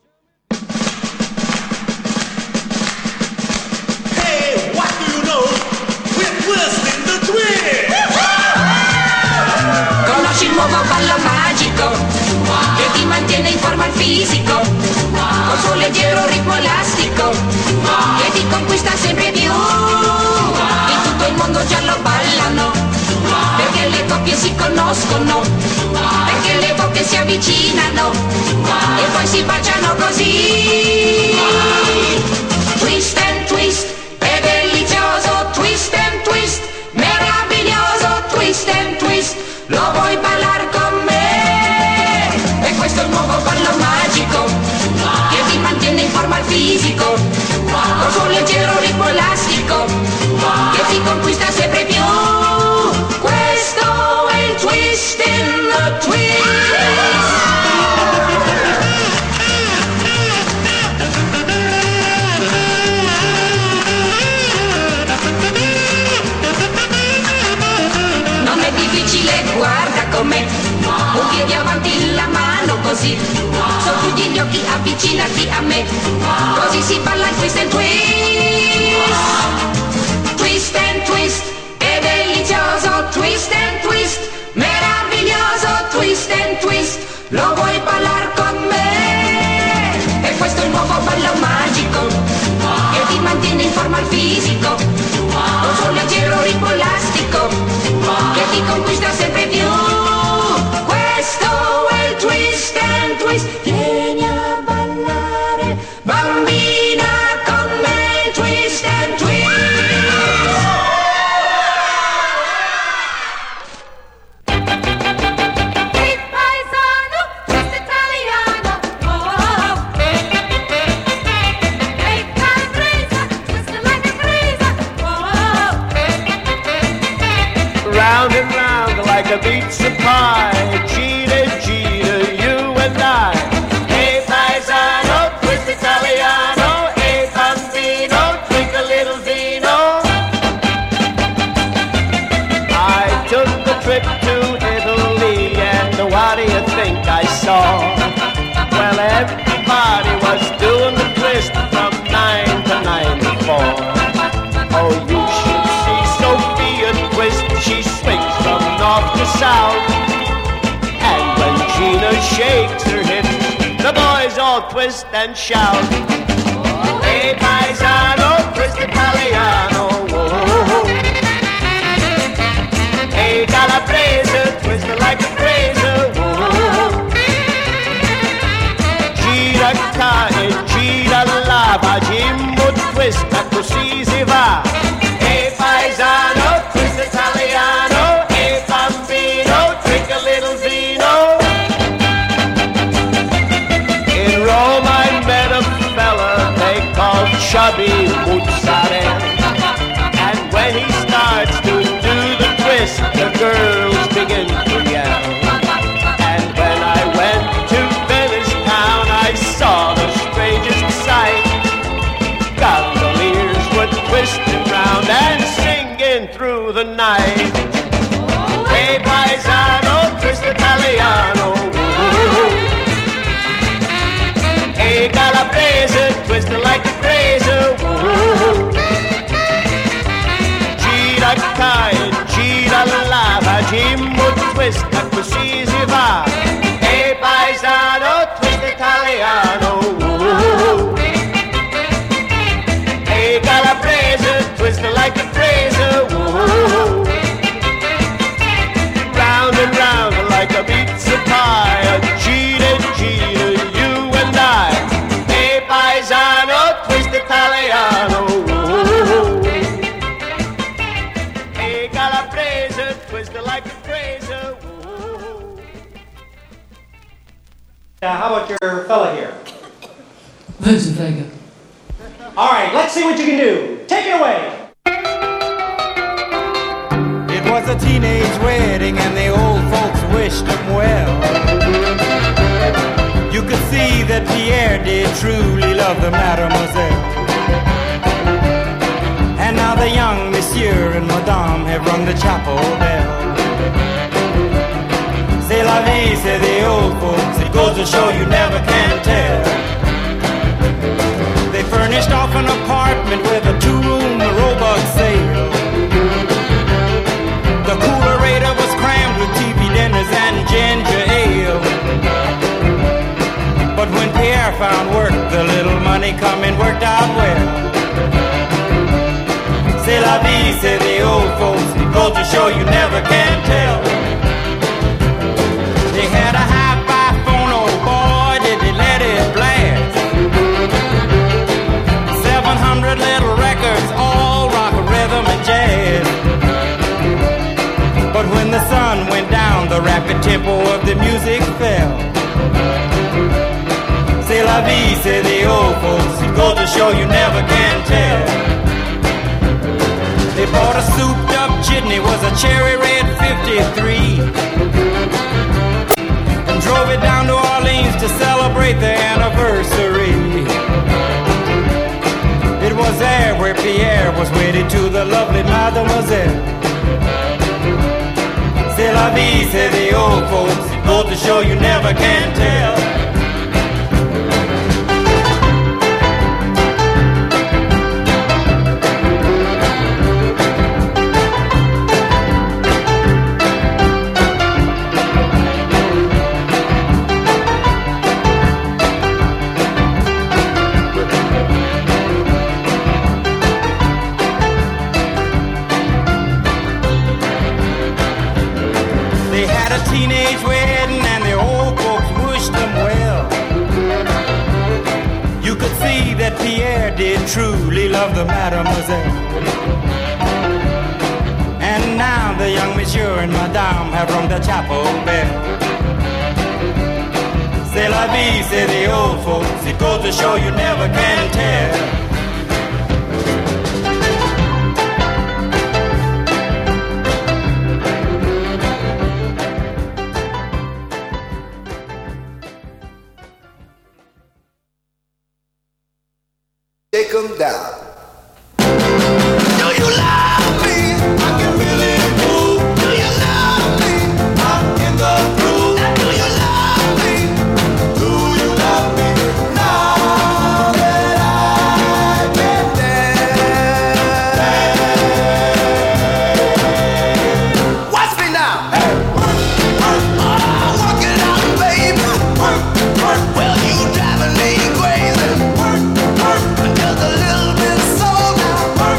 Hey, what do you know? We're Twisting the Twig! Conosci il nuovo ballo magico che ti mantiene in forma il fisico, col suo leggero ritmo elastico che ti conquista sempre più. In tutto il mondo già lo ballano, perché le coppie si conoscono, perché le bocche si avvicinano e poi si baciano così. Twist and twist, è delizioso, twist and twist, meraviglioso, twist and twist. Lo vuoi ballare con me? E questo è il nuovo ballo magico che ti mantiene in forma fisico, con suo leggero ritmo elastico, che ti conquista sempre più. Questo è il twist in the twist. Non è difficile, guarda com'è, un piede avanti, la mano così, sotto gli occhi avvicinati a me, così si balla il twist and twist. Twist and twist, è delizioso, twist and twist, meraviglioso, twist and twist, lo vuoi ballar con me? E questo è il nuovo ballo magico, che ti mantiene in forma il fisico, con suo leggero ritmo elastico, che ti conquista sempre più. Questo è il twist and twist, vieni a ballare, bambina, con me, twist and twist. Hey paesano, twist italiano, oh. Hey calabrese, twist it like a crazy, oh. Round and round like a pizza pie, Gina, Gina, you and I. Hey paesano, twist italiano, hey bambino, drink a little vino. I took a trip to Italy and what do you think I saw? Well, everybody was doing the twist from nine to ninety-four. Oh, you should see Sophia twist, she swings from north to south. And when Gina shakes her hips, the boys all twist and shout. Hey paesano, twist italiano, whoa. Hey calabrese, twist it like a crazy, whoa. Gira qua e gira là, va Jimbo twist, e così si va. Hey paesano, twist italiano, hey bambino, drink a little vino. In Rome I met a fella they called Chubby Mozzarella, and when he starts to do the twist, the girls begin to yell. And when I went to Venice town, I saw the strangest sight. Gondoliers were twisting round and singing through the night. Hey paesano, twist italiano, hey calabrese, twist it like a crazy, gira qua e gira là, va Jimbo twist, e così si va. Hey paesano, twist italiano, hey calabrese, twist it like a crazy, round and round like a pizza pie, gira, gira, you and I. Hey paesano, twist italiano, hey calabrese, twist it like a crazy. Now, how about your fella here? Wezenvega. All right, let's see what you can do. Take it away. It was a teenage wedding and the old folks wished him well. You could see that Pierre did truly love the mademoiselle. And now the young monsieur and madame have rung the chapel bell. C'est la vie, say the old folks, it goes to show you never can tell. They furnished off an apartment with a two-room robot sale. The coolerator was crammed with T V dinners and ginger ale. But when Pierre found work, the little money coming worked out well. C'est la vie, say the old folks, it goes to show you never can tell. They had a hi-fi phone, oh boy, did they let it blast. Seven hundred little records, all rock, rhythm, and jazz. But when the sun went down, the rapid tempo of the music fell. C'est la vie, say the old folks, it goes show you never can tell. They bought a souped up jitney, was a cherry red fifty-three, and drove it down to Orleans to celebrate their anniversary. It was there where Pierre was wedded to the lovely mademoiselle. C'est la vie, say the old folks, it goes to show you never can tell. Teenage wedding and the old folks wished them well. You could see that Pierre did truly love the mademoiselle. And now the young monsieur and madame have rung the chapel bell. C'est la vie, say the old folks, it goes to show you never can tell. Take them down. Do you love me? I can really move. Do you love me? I'm in the groove. Do you love me? Do you love me? Now that I can dance. Watch me now. Hey, work, work, oh, work it out, baby. Work, work. Well, you driving me crazy. Work, work. Just a little bit soul now. Work.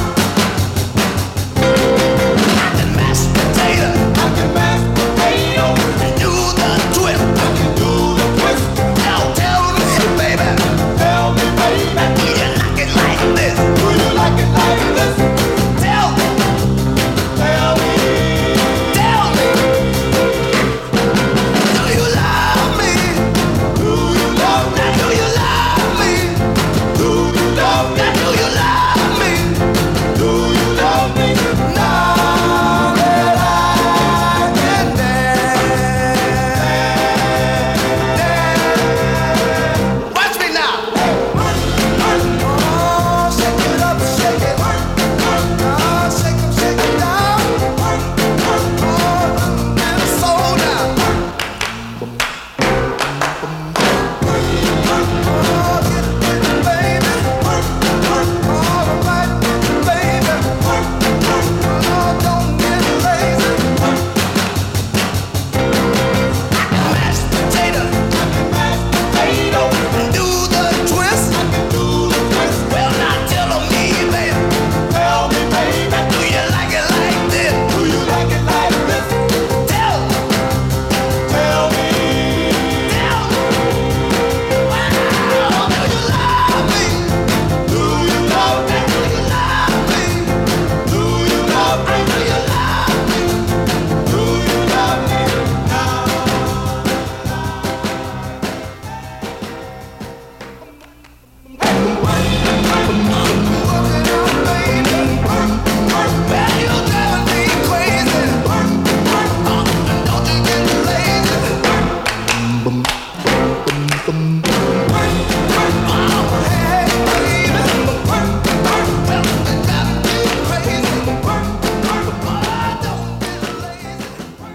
I can mash potato. I can mash potato. And do the twist. I can do the twist. Now tell me, baby. Tell me, baby. Do you like it like this? Do you like it like this? Tell me. Tell me. Tell me. Do you love me? Do you love me? Do you love me? Do you love me? Do you love me? Do you love me? Now that I can dance, dance. Watch me now. Oh, shake it up, shake it. Oh, shake it, shake it down. Oh, and soul down. Oh, get it, get it, baby. All right, baby. Oh, don't get lazy. I can mash potato. I can mash potato. And do the twist. I can do the twist. Well, now tell me, baby. Tell me, baby. Do you like it like this? Do you like it like this? Tell me. Tell me. Tell me. Wow. Do you love me? Do you love me? Do you love me? Do you love me? Do you love me? Do you love me now? Well, you're driving me crazy. Don't you get lazy. Hey, baby. Well, you're driving me crazy. Don't get lazy.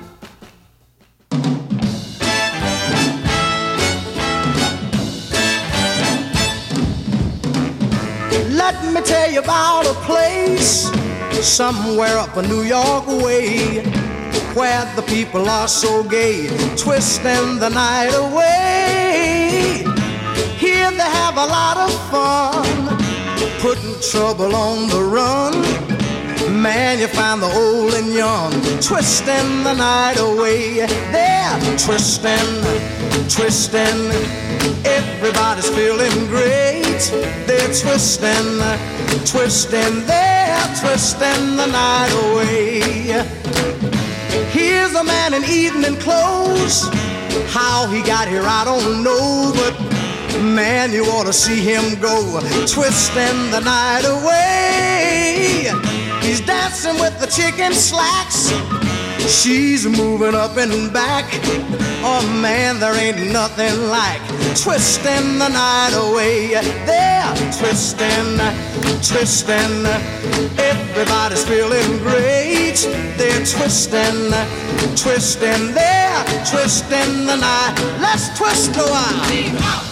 Let me tell you about a place somewhere up a New York way where the people are so gay, twisting the night away. Here they have a lot of fun, putting trouble on the run. Man, you find the old and young twisting the night away. They're twisting, twisting. Everybody's feeling great. They're twisting, twisting. They're twisting the night away. Here's a man in evening clothes. How he got here, I don't know, but Man, you ought to see him go, twisting the night away. He's dancing with the chicken slacks. She's moving up and back. Oh man, there ain't nothing like twisting the night away. They're twisting, twisting. Everybody's feeling great. They're twisting, twisting. They're twisting the night. Let's twist a while.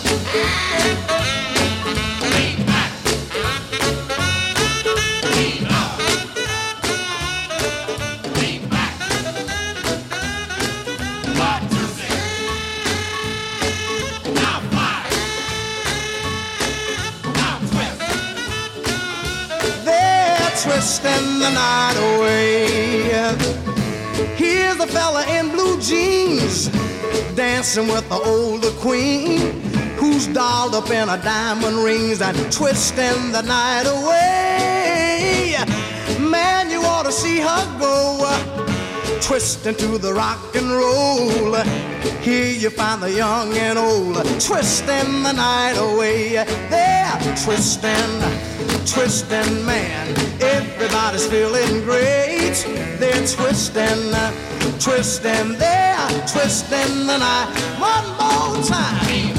Twisting the night away. Here's the fella in blue jeans dancing with the older queen, who's dolled up in her diamond rings and twisting the night away. Man, you ought to see her go, twisting to the rock and roll. Here you find the young and old, twisting the night away. They're twisting, twisting, man. Everybody's feeling great. They're twisting, twisting, they're twisting the night. One more time.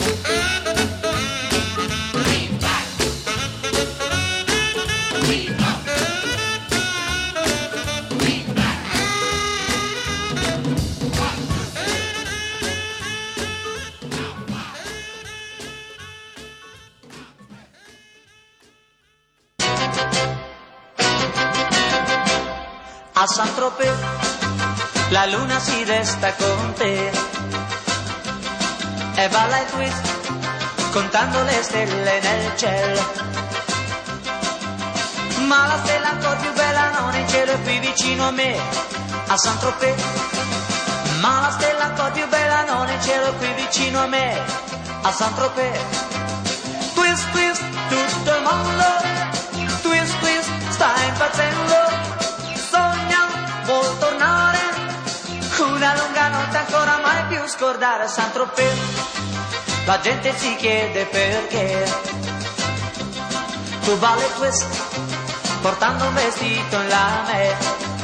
A Saint-Tropez la luna si desta con te e balla il twist contando le stelle nel cielo, ma la stella ancora più bella non è in cielo, è qui vicino a me a Saint-Tropez. Ma la stella ancora più bella non è in cielo, è qui vicino a me a Saint-Tropez. Twist twist tutto il mondo, twist twist sta impazzendo, vuol tornare, una lunga notte ancora mai più scordare a Saint-Tropez. La gente si chiede perché tu balli twist portando un vestito in lame.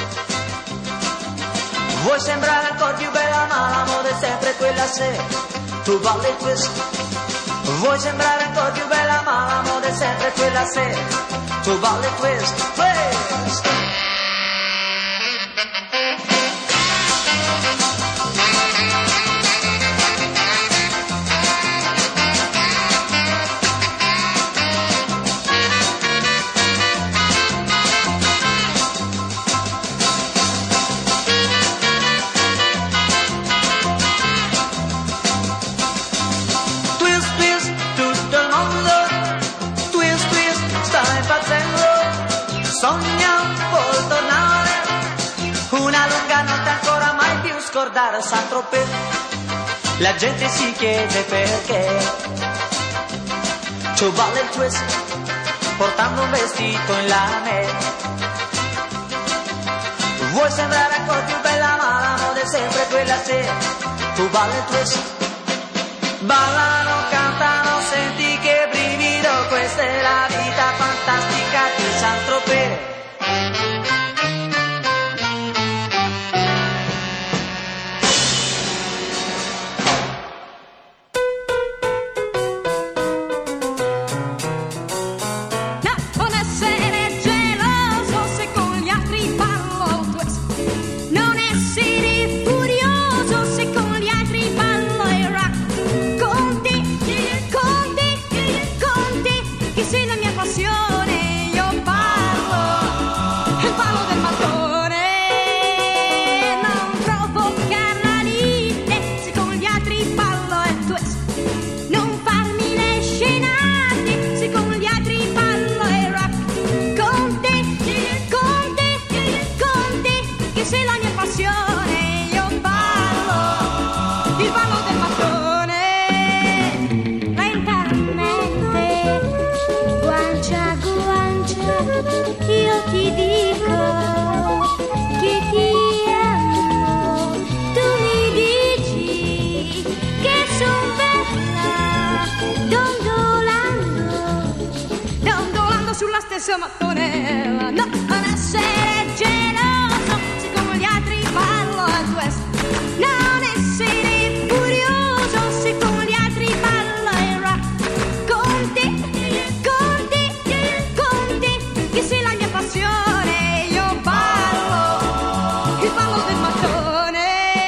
Vuoi sembrare ancora più bella ma la moda è sempre quella, se tu balli twist. Vuoi sembrare ancora più bella ma la moda è sempre quella, se tu balli twist, twist. Scordare a Saint-Tropez, la gente si chiede perché tu balli il twist portando un vestito in lame. Vuoi sembrare ancora più bella ma la moda è sempre quella, se tu balli il twist. Ballano, cantano, senti che brivido, questa è la vita fantastica di Saint-Tropez. Guanciago stessa mattonella. No, non essere geloso se come gli altri ballo a twist. Non essere furioso se come gli altri ballo il rock. Con te, con te, con te, che sei la mia passione. Io ballo, il ballo del mattone.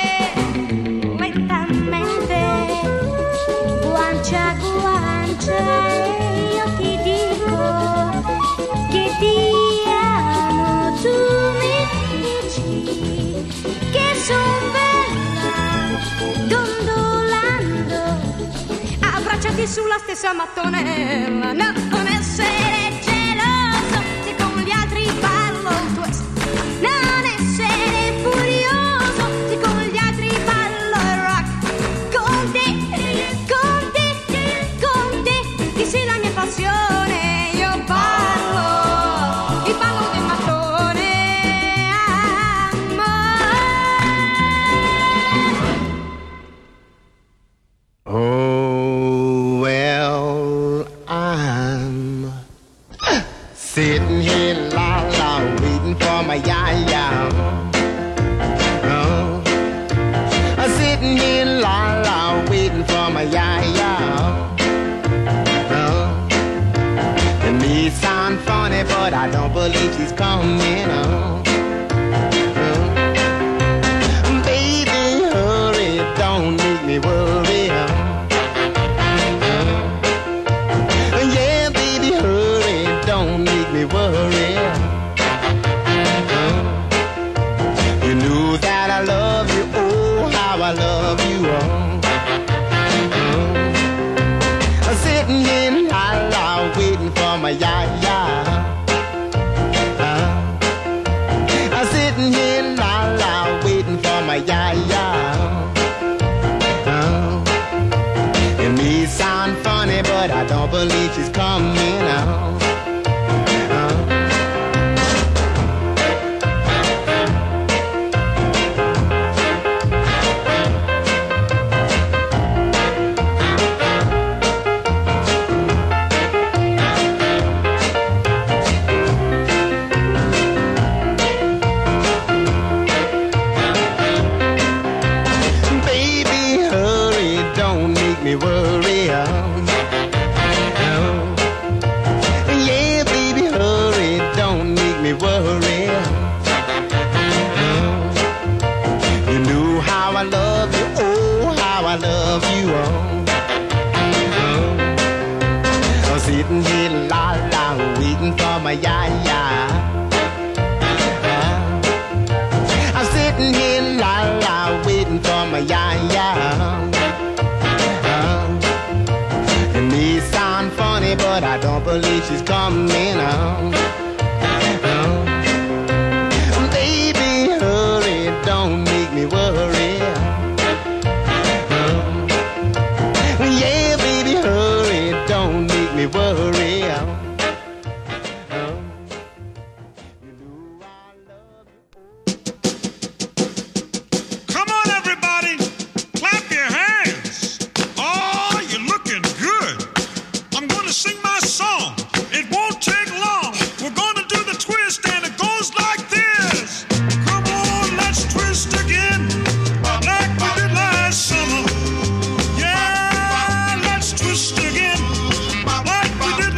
Lentamente, guancia a guancia, io ti dico che ti amo. Tu mi dici che son bella, dondolando, abbracciati sulla stessa mattonella. No, non essere geloso se con gli altri ballo il twist. Non essere furioso se con gli altri ballo il rock. Con te, con te, con te, che sei la mia passione. Io ballo, il ballo del mattone. Oh, well, I'm sitting here, la la, waiting for my ya-ya. Oh, I'm sitting here, la la, waiting for my ya-ya. Oh, it may sound funny, but I don't believe she's coming. Oh, oh. Baby, hurry, don't make me worry. Oh. Yeah, baby, hurry, don't make me worry. Uh, you knew that I love you, oh, how I love you, oh. Uh, I'm sitting here, la la, waiting for my ya-ya. Uh, I'm sitting here, la la, waiting for my ya-ya. Uh, it may sound funny, but I don't believe she's coming out. Baby, hurry, don't make me worry. Oh. Yeah, baby, hurry, don't make me worry. Oh. You knew how I love you, oh, how I love you, oh. Oh. I'm sitting here, la la, waiting for my ya-ya. Oh. I'm sitting here, la la, waiting for my ya-ya. Oh. It may sound funny, but I don't believe she's coming out. Oh. Baby, hurry, don't make me worry. Oh. Yeah, baby, hurry, don't make me worry. Oh. Come on, everybody, clap your hands. Oh, you're looking good. I'm going to sing my song. It won't take long. We're going to do the twist, and it goes like this. Come on, let's twist again, like we did last summer. Yeah, let's twist again, like we did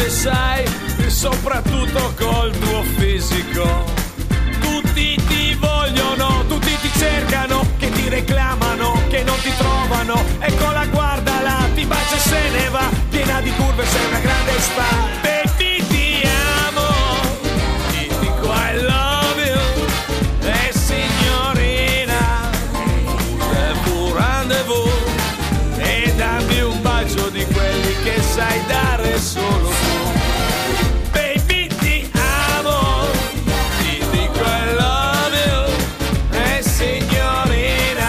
piace, sai, e soprattutto col tuo fisico. Tutti ti vogliono, tutti ti cercano, che ti reclamano, che non ti trovano. Eccola, guardala, ti bacia e se ne va, piena di curve, sei una grande star. Baby, ti amo, ti dico I love you, e signorina, un rendezvous, e dammi un bacio di quelli che sai dare solo tu. Baby, ti amo, ti dico I love you, e signorina,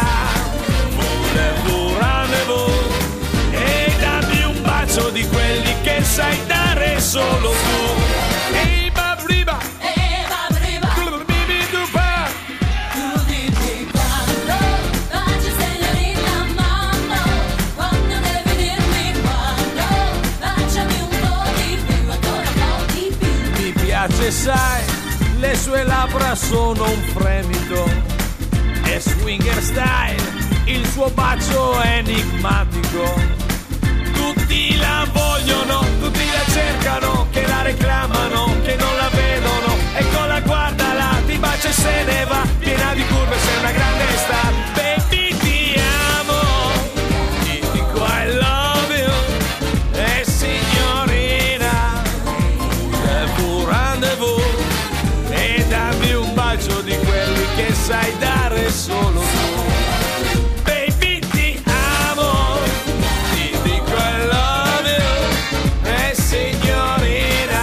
un rendezvous, e dammi un bacio di quelli che sai dare solo tu. Ehi, babriba, Eh, babriba, bibi dupa, tu dimmi quando baci signorina mamma, quando devi dirmi quando, baciami un po' di più, ancora un po' di più. mi piace, sai, le sue labbra sono un fremito, è swinger style, il suo bacio è enigmatico. Tutti la vogliono, tutti la cercano, che la reclamano, che non la vedono. Eccola, guardala, ti bacia e se ne va, piena di curve, sei una grande star. Baby, ti amo, ti dico I love you, e signorina, un rendezvous, e dammi un bacio di quelli che sai dare solo tu. Baby, ti amo, ti dico I love you, e signorina,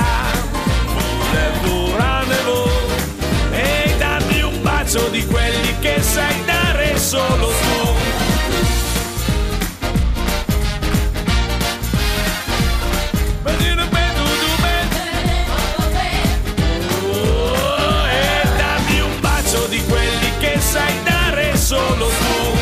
un rendezvous, e dammi un bacio di quelli che sai dare solo tu. Oh, e dammi un bacio di quelli che sai dare solo tu.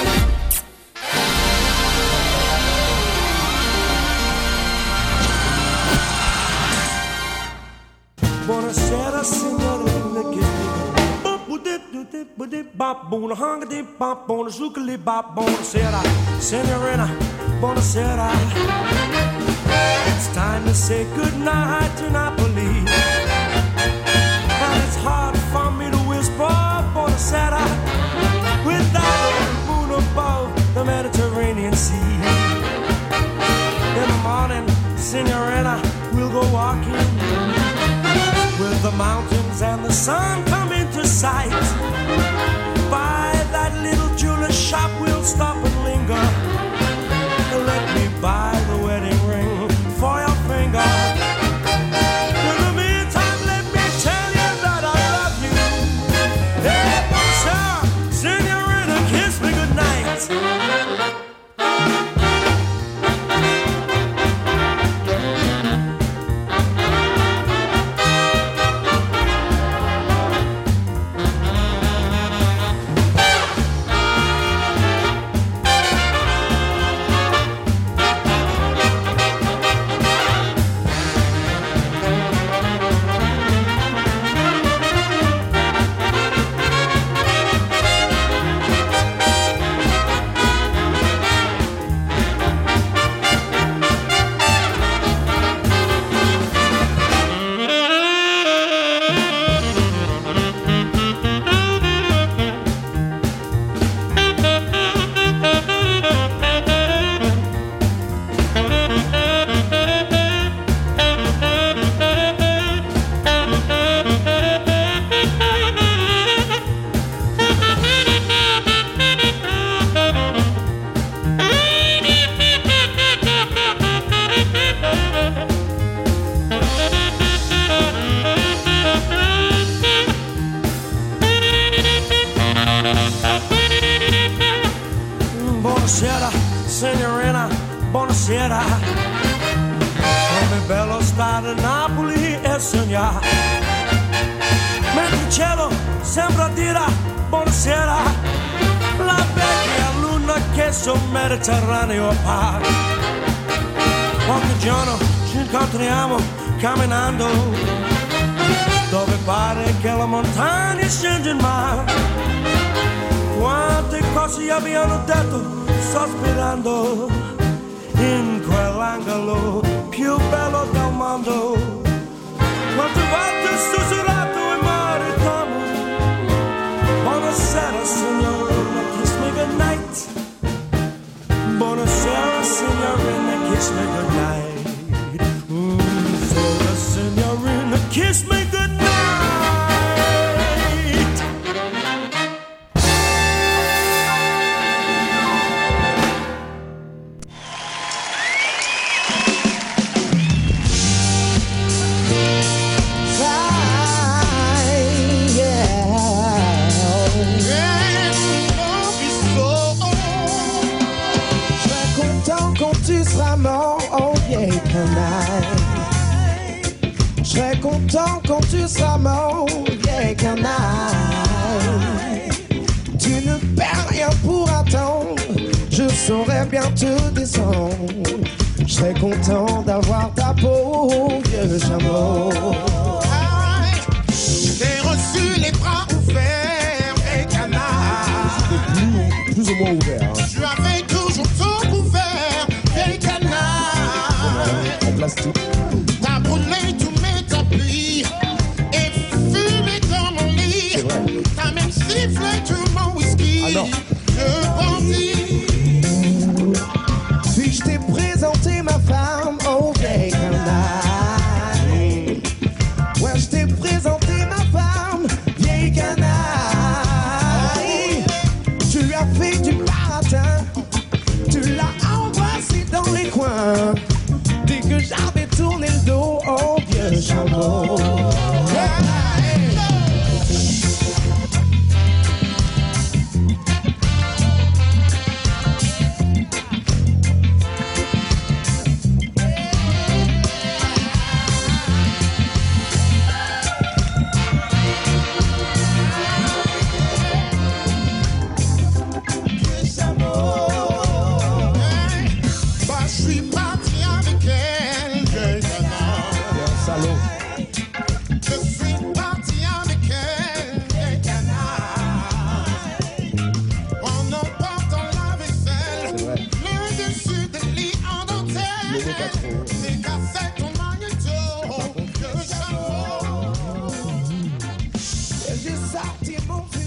Buonasera signorina, che buonasera, buonasera signorina, buonasera. It's time to say goodnight to Napoli, and it's hard for me to whisper buonasera without a moon above the Mediterranean Sea. In the morning, signorina, we'll go walking with the mountains and the sun come into sight. By that little jeweler's shop we'll stop and linger. Let me buy the wedding ring for your finger. In the meantime, let me tell you that I love you. Hey, bonsoir, signorina, kiss me goodnight. Buonasera, signorina, buonasera. Come bello stare a Napoli e sognare, mentre il cielo sembra dire buonasera. La vecchia luna che sul Mediterraneo appare. Qualche giorno ci incontriamo camminando, dove pare che la montagna scende in mare. Quante cose abbiano detto sospirando in quella l'angolo più bello del mondo. Quante volte sussurrato e maritamo, buonasera signorina, kiss me goodnight. Buonasera signorina, kiss me goodnight. Mm, Flora signorina, kiss me goodnight. Je serais content quand tu seras mort, yeah, canaille. Tu ne perds rien pour attendre, je saurais bien te descendre. Je serais content d'avoir ta peau, vieux chameau. J'ai reçu les bras ouverts, et canaille. Plus, plus ou moins ouvert. Hein. Tu avais toujours tout couvert, et canaille. En plastique. T'as brûlé tous mes tapis et fumé dans mon lit. T'as même sifflé tout mon whisky. Alors. Le bandit. Puis je t'ai présenté ma femme, oh vieille canaille. Ouais, je t'ai présenté ma femme, vieille canaille. Tu lui as fait du baratin, tu l'as embrassé dans les coins. Dès que j'avais tourné le dos, oh vieux chameau. J'ai sorti mon